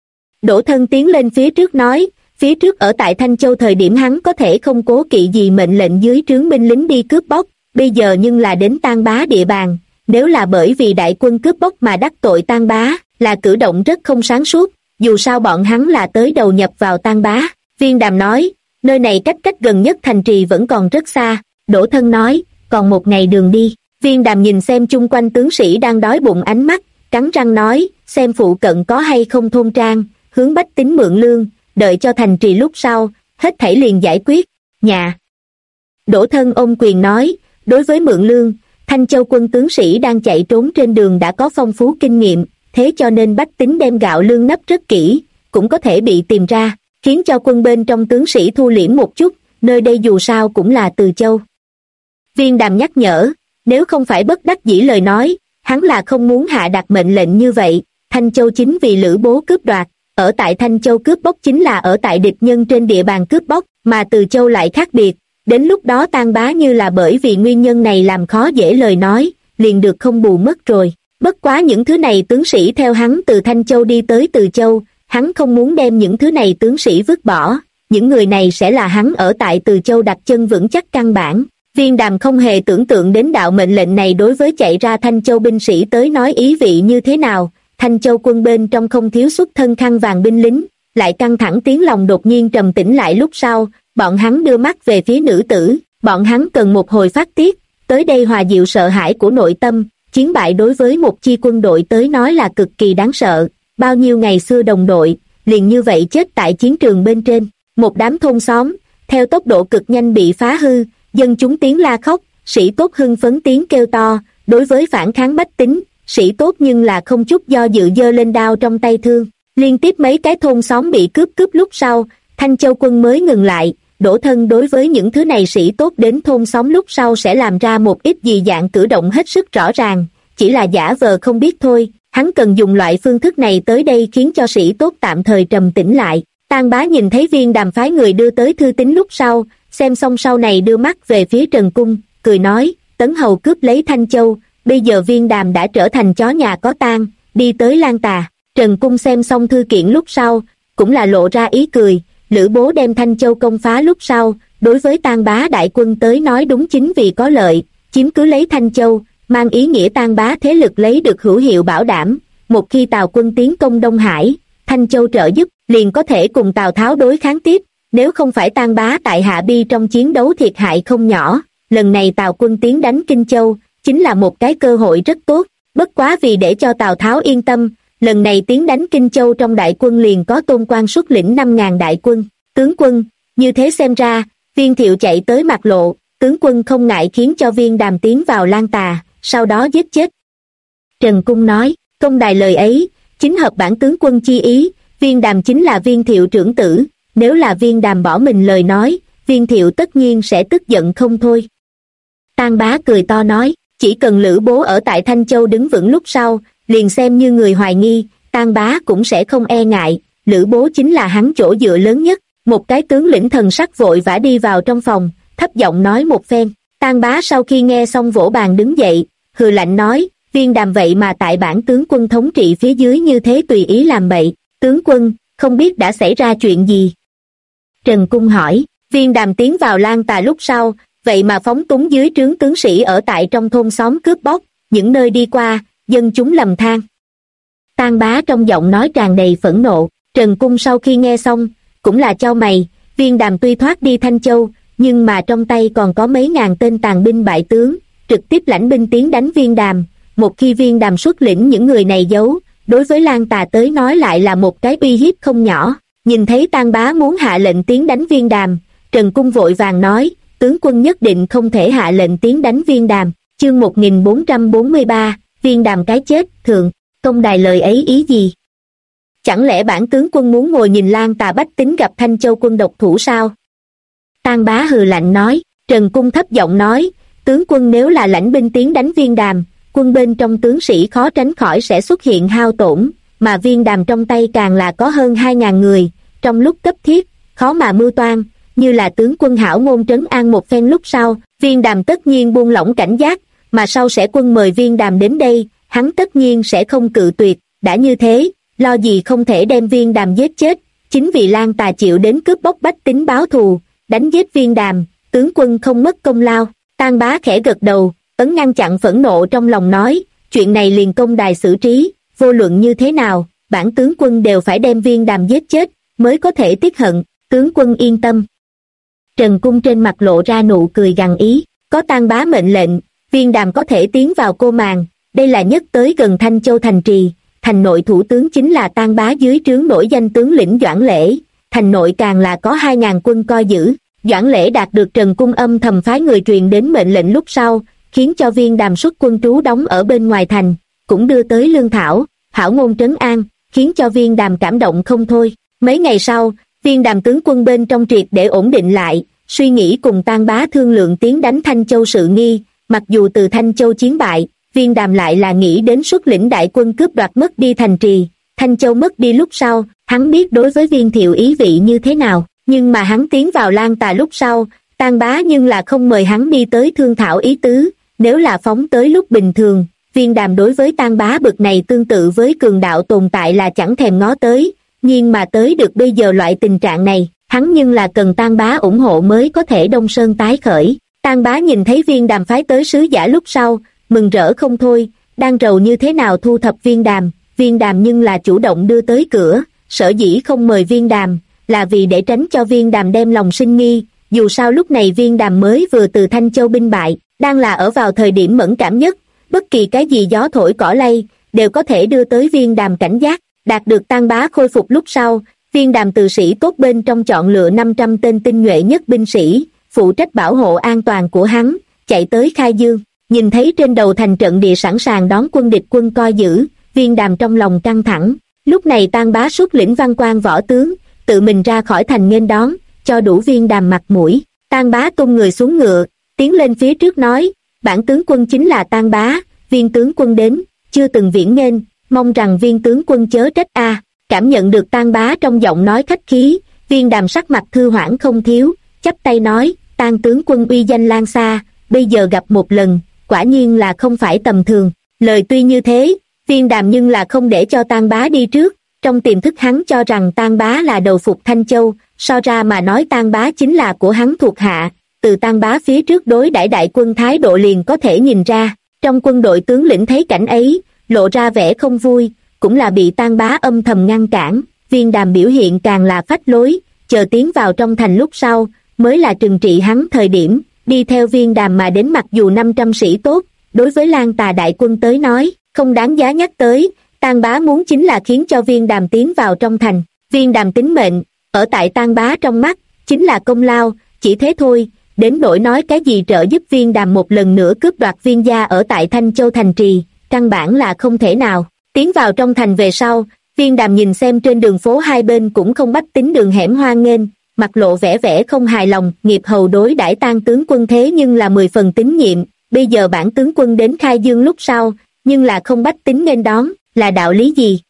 Đỗ Thân tiến lên phía trước nói, phía trước ở tại Thanh Châu thời điểm hắn có thể không cố kỵ gì mệnh lệnh dưới trướng binh lính đi cướp bóc, bây giờ nhưng là đến Tan Bá địa bàn, nếu là bởi vì đại quân cướp bóc mà đắc tội Tan Bá, là cử động rất không sáng suốt, dù sao bọn hắn là tới đầu nhập vào Tan Bá. Viên Đàm nói, nơi này cách gần nhất thành trì vẫn còn rất xa. Đỗ Thân nói, còn một ngày đường đi. Viên Đàm nhìn xem chung quanh tướng sĩ đang đói bụng ánh mắt, cắn răng nói, xem phụ cận có hay không thôn trang, hướng bách tính mượn lương, đợi cho thành trì lúc sau, hết thảy liền giải quyết. Nhà. Đỗ Thân ôm quyền nói, đối với mượn lương, Thanh Châu quân tướng sĩ đang chạy trốn trên đường đã có phong phú kinh nghiệm, thế cho nên bách tính đem gạo lương nấp rất kỹ, cũng có thể bị tìm ra, khiến cho quân bên trong tướng sĩ thu liễm một chút, nơi đây dù sao cũng là Từ Châu. Viên Đàm nhắc nhở, Nếu không phải bất đắc dĩ lời nói, hắn là không muốn hạ đặt mệnh lệnh như vậy. Thanh Châu chính vì Lữ Bố cướp đoạt, ở tại Thanh Châu cướp bóc chính là ở tại địch nhân trên địa bàn cướp bóc, mà Từ Châu lại khác biệt. Đến lúc đó Tang Bá như là bởi vì nguyên nhân này làm khó dễ lời nói, liền được không bù mất rồi. Bất quá những thứ này tướng sĩ theo hắn từ Thanh Châu đi tới Từ Châu, hắn không muốn đem những thứ này tướng sĩ vứt bỏ, những người này sẽ là hắn ở tại Từ Châu đặt chân vững chắc căn bản. Viên Đàm không hề tưởng tượng đến đạo mệnh lệnh này đối với chạy ra Thanh Châu binh sĩ tới nói ý vị như thế nào. Thanh Châu quân bên trong không thiếu xuất thân khăn vàng binh lính, lại căng thẳng tiếng lòng đột nhiên trầm tĩnh lại lúc sau, bọn hắn đưa mắt về phía nữ tử, bọn hắn cần một hồi phát tiết, tới đây hòa dịu sợ hãi của nội tâm. Chiến bại đối với một chi quân đội tới nói là cực kỳ đáng sợ, bao nhiêu ngày xưa đồng đội, liền như vậy chết tại chiến trường bên trên. Một đám thôn xóm, theo tốc độ cực nhanh bị phá hư, dân chúng tiếng la khóc, sĩ tốt hưng phấn tiếng kêu to, đối với phản kháng bách tính, sĩ tốt nhưng là không chút do dự giơ lên đao trong tay thương. Liên tiếp mấy cái thôn xóm bị cướp lúc sau, Thanh Châu quân mới ngừng lại. Đỗ Thân đối với những thứ này sĩ tốt đến thôn xóm lúc sau sẽ làm ra một ít gì dạng cử động hết sức rõ ràng, chỉ là giả vờ không biết thôi. Hắn cần dùng loại phương thức này tới đây khiến cho sĩ tốt tạm thời trầm tĩnh lại. Tang Bá nhìn thấy Viên Đàm phái người đưa tới thư tín lúc sau, xem xong sau này đưa mắt về phía Trần Cung, cười nói, Tấn Hầu cướp lấy Thanh Châu, bây giờ Viên Đàm đã trở thành chó nhà có tang, đi tới Lan Tà. Trần Cung xem xong thư kiện lúc sau, cũng là lộ ra ý cười. Lữ Bố đem Thanh Châu công phá lúc sau, đối với Tang Bá đại quân tới nói đúng chính vì có lợi, chiếm cứ lấy Thanh Châu, mang ý nghĩa Tang Bá thế lực lấy được hữu hiệu bảo đảm. Một khi Tào quân tiến công Đông Hải, Thanh Châu trợ giúp, liền có thể cùng Tào Tháo đối kháng tiếp. Nếu không phải Tang Bá tại Hạ Bi trong chiến đấu thiệt hại không nhỏ, lần này Tào quân tiến đánh Kinh Châu, chính là một cái cơ hội rất tốt. Bất quá vì để cho Tào Tháo yên tâm, lần này tiến đánh Kinh Châu trong đại quân liền có Tôn Quang xuất lĩnh 5.000 đại quân. Tướng quân, như thế xem ra, Viên Thiệu chạy tới mặt lộ, tướng quân không ngại khiến cho Viên Đàm tiến vào Lan Tà, sau đó giết chết. Trần Cung nói, công đài lời ấy, chính hợp bản tướng quân chi ý, Viên Đàm chính là Viên Thiệu trưởng tử, nếu là Viên Đàm bỏ mình lời nói, Viên Thiệu tất nhiên sẽ tức giận không thôi. Tang Bá cười to nói, chỉ cần Lữ Bố ở tại Thanh Châu đứng vững lúc sau, liền xem như người hoài nghi, Tang Bá cũng sẽ không e ngại, Lữ Bố chính là hắn chỗ dựa lớn nhất. Một cái tướng lĩnh thần sắc vội vã đi vào trong phòng, thấp giọng nói một phen. Tang Bá sau khi nghe xong vỗ bàn đứng dậy, hừ lạnh nói, Viên Đàm vậy mà tại bản tướng quân thống trị phía dưới như thế tùy ý làm bậy. Tướng quân, không biết đã xảy ra chuyện gì? Trần Cung hỏi. Viên Đàm tiến vào Lan Tà lúc sau, vậy mà phóng túng dưới trướng tướng sĩ ở tại trong thôn xóm cướp bóc, những nơi đi qua, dân chúng lầm than. Tang Bá trong giọng nói tràn đầy phẫn nộ. Trần Cung sau khi nghe xong, cũng là chau mày. Viên Đàm tuy thoát đi Thanh Châu, nhưng mà trong tay còn có mấy ngàn tên tàn binh bại tướng, trực tiếp lãnh binh tiến đánh Viên Đàm. Một khi Viên Đàm xuất lĩnh những người này giấu, đối với Lan Tà tới nói lại là một cái uy hiếp không nhỏ. Nhìn thấy Tang Bá muốn hạ lệnh tiến đánh Viên Đàm, Trần Cung vội vàng nói, tướng quân nhất định không thể hạ lệnh tiến đánh Viên Đàm. Chương 1443, Viên Đàm cái chết, thượng, công đài lời ấy ý gì? Chẳng lẽ bản tướng quân muốn ngồi nhìn Lan Tà bách tính gặp Thanh Châu quân độc thủ sao? Tang Bá hừ lạnh nói. Trần Cung thấp giọng nói, tướng quân nếu là lãnh binh tiến đánh Viên Đàm, quân bên trong tướng sĩ khó tránh khỏi sẽ xuất hiện hao tổn, mà Viên Đàm trong tay càng là có hơn 2.000 người, trong lúc cấp thiết, khó mà mưu toan, như là tướng quân hảo ngôn trấn an một phen lúc sau, Viên Đàm tất nhiên buông lỏng cảnh giác, mà sau sẽ quân mời Viên Đàm đến đây, hắn tất nhiên sẽ không cự tuyệt. Đã như thế, lo gì không thể đem Viên Đàm giết chết, chính vì Lan Tà chịu đến cướp bóc bách tính báo thù, đánh giết Viên Đàm, tướng quân không mất công lao. Tang Bá khẽ gật đầu, ấn ngăn chặn phẫn nộ trong lòng nói, chuyện này liền công đài xử trí, vô luận như thế nào, bản tướng quân đều phải đem Viên Đàm giết chết, mới có thể tiết hận, tướng quân yên tâm. Trần Cung trên mặt lộ ra nụ cười gằn ý, có Tang Bá mệnh lệnh, Viên Đàm có thể tiến vào Cô Màng, đây là nhất tới gần Thanh Châu thành trì. Thành nội thủ tướng chính là Tang Bá dưới trướng nổi danh tướng lĩnh Doãn Lễ, thành nội càng là có 2.000 quân coi giữ. Doãn Lễ đạt được Trần Cung âm thầm phái người truyền đến mệnh lệnh lúc sau, khiến cho Viên Đàm xuất quân trú đóng ở bên ngoài thành, cũng đưa tới lương thảo, hảo ngôn trấn an, khiến cho Viên Đàm cảm động không thôi. Mấy ngày sau, Viên Đàm tướng quân bên trong triệt để ổn định lại, suy nghĩ cùng Tang Bá thương lượng tiến đánh Thanh Châu sự nghi, mặc dù từ Thanh Châu chiến bại, Viên Đàm lại là nghĩ đến xuất lĩnh đại quân cướp đoạt mất đi thành trì, Thanh Châu mất đi lúc sau, hắn biết đối với Viên Thiệu ý vị như thế nào, nhưng mà hắn tiến vào Lan Tà lúc sau, Tang Bá nhưng là không mời hắn đi tới thương thảo ý tứ, nếu là phóng tới lúc bình thường, Viên Đàm đối với Tang Bá bực này tương tự với cường đạo tồn tại là chẳng thèm ngó tới, nhưng mà tới được bây giờ loại tình trạng này, hắn nhưng là cần Tang Bá ủng hộ mới có thể Đông Sơn tái khởi. Tang Bá nhìn thấy Viên Đàm phái tới sứ giả lúc sau, mừng rỡ không thôi, đang rầu như thế nào thu thập Viên Đàm nhưng là chủ động đưa tới cửa, sở dĩ không mời Viên Đàm, là vì để tránh cho Viên Đàm đem lòng sinh nghi, dù sao lúc này Viên Đàm mới vừa từ Thanh Châu binh bại, đang là ở vào thời điểm mẫn cảm nhất, bất kỳ cái gì gió thổi cỏ lay, đều có thể đưa tới Viên Đàm cảnh giác, đạt được Tang Bá khôi phục lúc sau, Viên Đàm từ sĩ tốt bên trong chọn lựa 500 tên tinh nhuệ nhất binh sĩ, phụ trách bảo hộ an toàn của hắn, chạy tới Khai Dương, nhìn thấy trên đầu thành trận địa sẵn sàng đón quân địch quân coi giữ, Viên Đàm trong lòng căng thẳng, lúc này Tang Bá xuất lĩnh văn quan võ tướng, tự mình ra khỏi thành nghênh đón, cho đủ Viên Đàm mặt mũi. Tang Bá tung người xuống ngựa, tiến lên phía trước nói, bản tướng quân chính là Tang Bá, Viên tướng quân đến, chưa từng viễn nghênh, mong rằng Viên tướng quân chớ trách a. Cảm nhận được Tang Bá trong giọng nói khách khí, Viên Đàm sắc mặt thư hoãn không thiếu, chắp tay nói, Tang tướng quân uy danh lan xa, bây giờ gặp một lần, quả nhiên là không phải tầm thường. Lời tuy như thế, Viên Đàm nhưng là không để cho Tang Bá đi trước, trong tiềm thức hắn cho rằng Tang Bá là đầu phục Thanh Châu, so ra mà nói Tang Bá chính là của hắn thuộc hạ, từ Tang Bá phía trước đối đãi đại quân thái độ liền có thể nhìn ra. Trong quân đội tướng lĩnh thấy cảnh ấy, lộ ra vẻ không vui, cũng là bị Tang Bá âm thầm ngăn cản, Viên Đàm biểu hiện càng là phách lối, chờ tiến vào trong thành lúc sau, mới là trừng trị hắn thời điểm, đi theo Viên Đàm mà đến mặc dù 500 sĩ tốt, đối với Lan Tà đại quân tới nói, không đáng giá nhắc tới, Tang Bá muốn chính là khiến cho Viên Đàm tiến vào trong thành, Viên Đàm tính mệnh, ở tại Tang Bá trong mắt, chính là công lao, chỉ thế thôi, đến nỗi nói cái gì trợ giúp Viên Đàm một lần nữa cướp đoạt Viên gia ở tại Thanh Châu thành trì, căn bản là không thể nào. Tiến vào trong thành về sau, Viên Đàm nhìn xem trên đường phố hai bên cũng không bách tính đường hẻm hoan nghênh, mặt lộ vẻ không hài lòng, nghiệp hầu đối đãi Tang tướng quân thế nhưng là 10 phần tín nhiệm, bây giờ bản tướng quân đến Khai Dương lúc sau, nhưng là không bách tính nên đón, là đạo lý gì?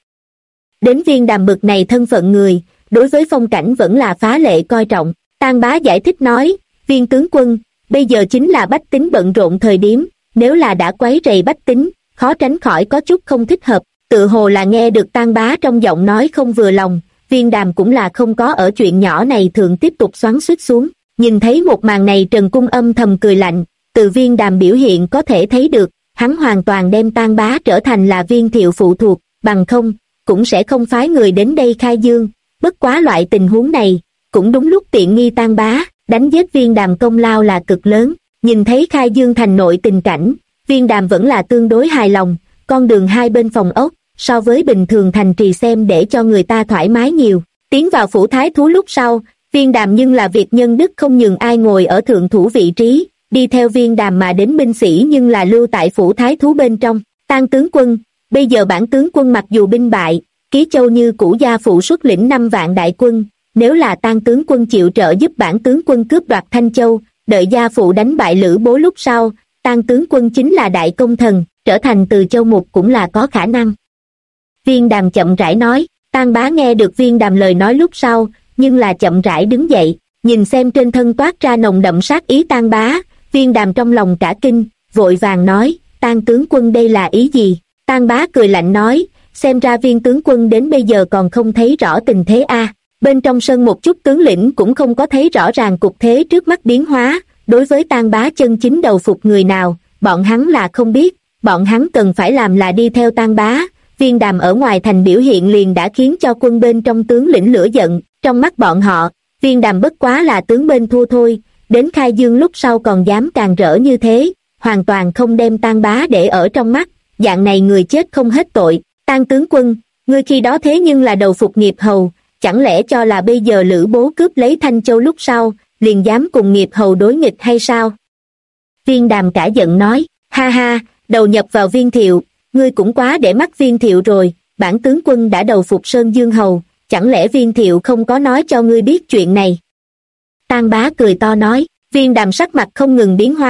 Đến Viên Đàm bực này thân phận người, đối với phong cảnh vẫn là phá lệ coi trọng, Tang Bá giải thích nói, Viên tướng quân, bây giờ chính là bách tính bận rộn thời điểm, nếu là đã quấy rầy bách tính, khó tránh khỏi có chút không thích hợp, tự hồ là nghe được Tang Bá trong giọng nói không vừa lòng, Viên Đàm cũng là không có ở chuyện nhỏ này thường tiếp tục xoắn xuýt xuống, nhìn thấy một màn này Trần Cung âm thầm cười lạnh, từ Viên Đàm biểu hiện có thể thấy được, hắn hoàn toàn đem Tang Bá trở thành là Viên Thiệu phụ thuộc, bằng không, cũng sẽ không phái người đến đây Khai Dương, bất quá loại tình huống này, cũng đúng lúc tiện nghi Tang Bá, đánh giết Viên Đàm công lao là cực lớn, nhìn thấy Khai Dương thành nội tình cảnh, Viên Đàm vẫn là tương đối hài lòng, con đường hai bên phòng ốc, so với bình thường thành trì xem để cho người ta thoải mái nhiều. Tiến vào phủ thái thú lúc sau, Viên Đàm nhưng là việc nhân đức không nhường ai ngồi ở thượng thủ vị trí, đi theo Viên Đàm mà đến binh sĩ nhưng là lưu tại phủ thái thú bên trong. Tang tướng quân, bây giờ bản tướng quân mặc dù binh bại, Ký Châu như cũ gia phụ xuất lĩnh 5 vạn đại quân, nếu là Tang tướng quân chịu trợ giúp bản tướng quân cướp đoạt Thanh Châu, đợi gia phụ đánh bại Lữ Bố lúc sau, Tang tướng quân chính là đại công thần, trở thành Từ Châu mục cũng là có khả năng. Viên Đàm chậm rãi nói, Tang Bá nghe được Viên Đàm lời nói lúc sau, nhưng là chậm rãi đứng dậy, nhìn xem trên thân toát ra nồng đậm sát ý Tang Bá, Viên Đàm trong lòng cả kinh, vội vàng nói, Tang tướng quân đây là ý gì? Tang Bá cười lạnh nói, xem ra Viên tướng quân đến bây giờ còn không thấy rõ tình thế a. Bên trong sân một chút tướng lĩnh cũng không có thấy rõ ràng cục thế trước mắt biến hóa, đối với Tang Bá chân chính đầu phục người nào, bọn hắn là không biết, bọn hắn cần phải làm là đi theo Tang Bá. Viên Đàm ở ngoài thành biểu hiện liền đã khiến cho quân bên trong tướng lĩnh lửa giận, trong mắt bọn họ, Viên Đàm bất quá là tướng bên thua thôi, đến Khai Dương lúc sau còn dám càng rỡ như thế, hoàn toàn không đem Tang Bá để ở trong mắt, dạng này người chết không hết tội. Tang tướng quân, ngươi khi đó thế nhưng là đầu phục nghiệp hầu, chẳng lẽ cho là bây giờ Lữ Bố cướp lấy Thanh Châu lúc sau, liền dám cùng nghiệp hầu đối nghịch hay sao? Viên Đàm cả giận nói, ha ha, đầu nhập vào Viên Thiệu, ngươi cũng quá để mắt Viên Thiệu rồi, bản tướng quân đã đầu phục Sơn Dương hầu, chẳng lẽ Viên Thiệu không có nói cho ngươi biết chuyện này? Tang Bá cười to nói, Viên Đàm sắc mặt không ngừng biến hóa,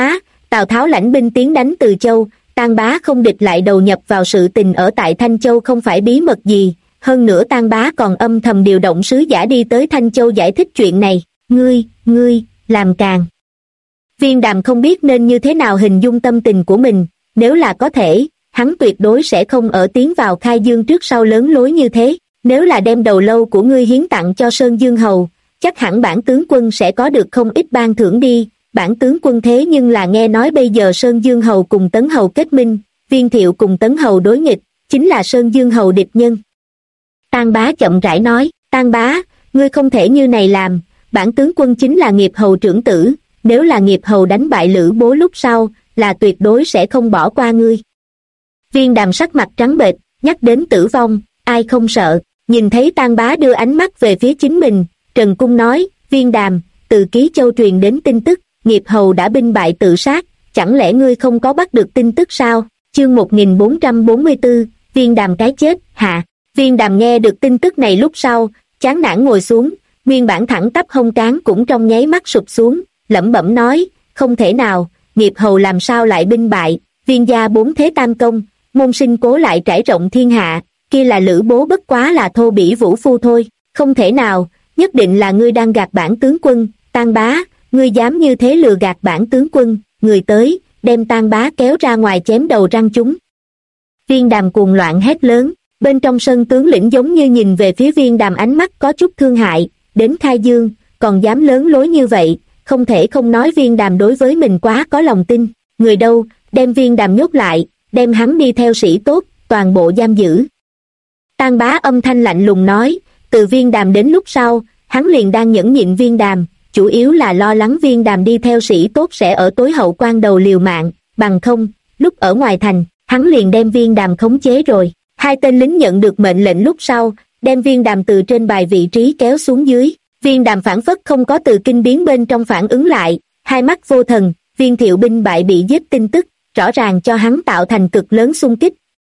Tào Tháo lãnh binh tiến đánh Từ Châu, Tang Bá không địch lại đầu nhập vào sự tình ở tại Thanh Châu không phải bí mật gì, hơn nữa Tang Bá còn âm thầm điều động sứ giả đi tới Thanh Châu giải thích chuyện này. Ngươi, làm càng. Viên Đàm không biết nên như thế nào hình dung tâm tình của mình, nếu là có thể, hắn tuyệt đối sẽ không ở tiến vào Khai Dương trước sau lớn lối như thế, nếu là đem đầu lâu của ngươi hiến tặng cho Sơn Dương Hầu, chắc hẳn bản tướng quân sẽ có được không ít ban thưởng đi. Bản tướng quân thế nhưng là nghe nói bây giờ Sơn Dương Hầu cùng Tấn Hầu kết minh, Viên Thiệu cùng Tấn Hầu đối nghịch, chính là Sơn Dương Hầu địch nhân. Tang Bá chậm rãi nói, Tang Bá, ngươi không thể như này làm, bản tướng quân chính là Nghiệp Hầu trưởng tử, nếu là Nghiệp Hầu đánh bại Lữ Bố lúc sau, là tuyệt đối sẽ không bỏ qua ngươi. Viên Đàm sắc mặt trắng bệch, nhắc đến tử vong, ai không sợ, nhìn thấy Tang Bá đưa ánh mắt về phía chính mình, Trần Cung nói, Viên Đàm, từ Ký Châu truyền đến tin tức, Nghiệp Hầu đã binh bại tự sát, chẳng lẽ ngươi không có bắt được tin tức sao? Chương 1444, Viên Đàm cái chết, hạ. Viên Đàm nghe được tin tức này lúc sau, chán nản ngồi xuống, nguyên bản thẳng tắp hông trán cũng trong nháy mắt sụp xuống, lẩm bẩm nói, không thể nào, Nghiệp Hầu làm sao lại binh bại, Viên gia bốn thế tam công, môn sinh cố lại trải rộng thiên hạ, kia là Lữ Bố bất quá là thô bỉ vũ phu thôi, không thể nào, nhất định là ngươi đang gạt bản tướng quân. Tang Bá, ngươi dám như thế lừa gạt bản tướng quân, người tới, đem Tang Bá kéo ra ngoài chém đầu răng chúng. Viên Đàm cuồng loạn hét lớn, bên trong sân tướng lĩnh giống như nhìn về phía Viên Đàm ánh mắt có chút thương hại, đến Khai Dương, còn dám lớn lối như vậy, không thể không nói Viên Đàm đối với mình quá có lòng tin, người đâu, đem Viên Đàm nhốt lại, đem hắn đi theo sĩ tốt, toàn bộ giam giữ. Tang Bá âm thanh lạnh lùng nói, từ Viên Đàm đến lúc sau, hắn liền đang nhẫn nhịn Viên Đàm, chủ yếu là lo lắng Viên Đàm đi theo sĩ tốt sẽ ở tối hậu quan đầu liều mạng, bằng không, lúc ở ngoài thành, hắn liền đem Viên Đàm khống chế rồi. Hai tên lính nhận được mệnh lệnh lúc sau, đem Viên Đàm từ trên bài vị trí kéo xuống dưới. Viên Đàm phảng phất không có từ kinh biến bên trong phản ứng lại, hai mắt vô thần, Viên Thiệu binh bại bị giết tin tức, rõ ràng cho hắn tạo thành cực lớn xung kích,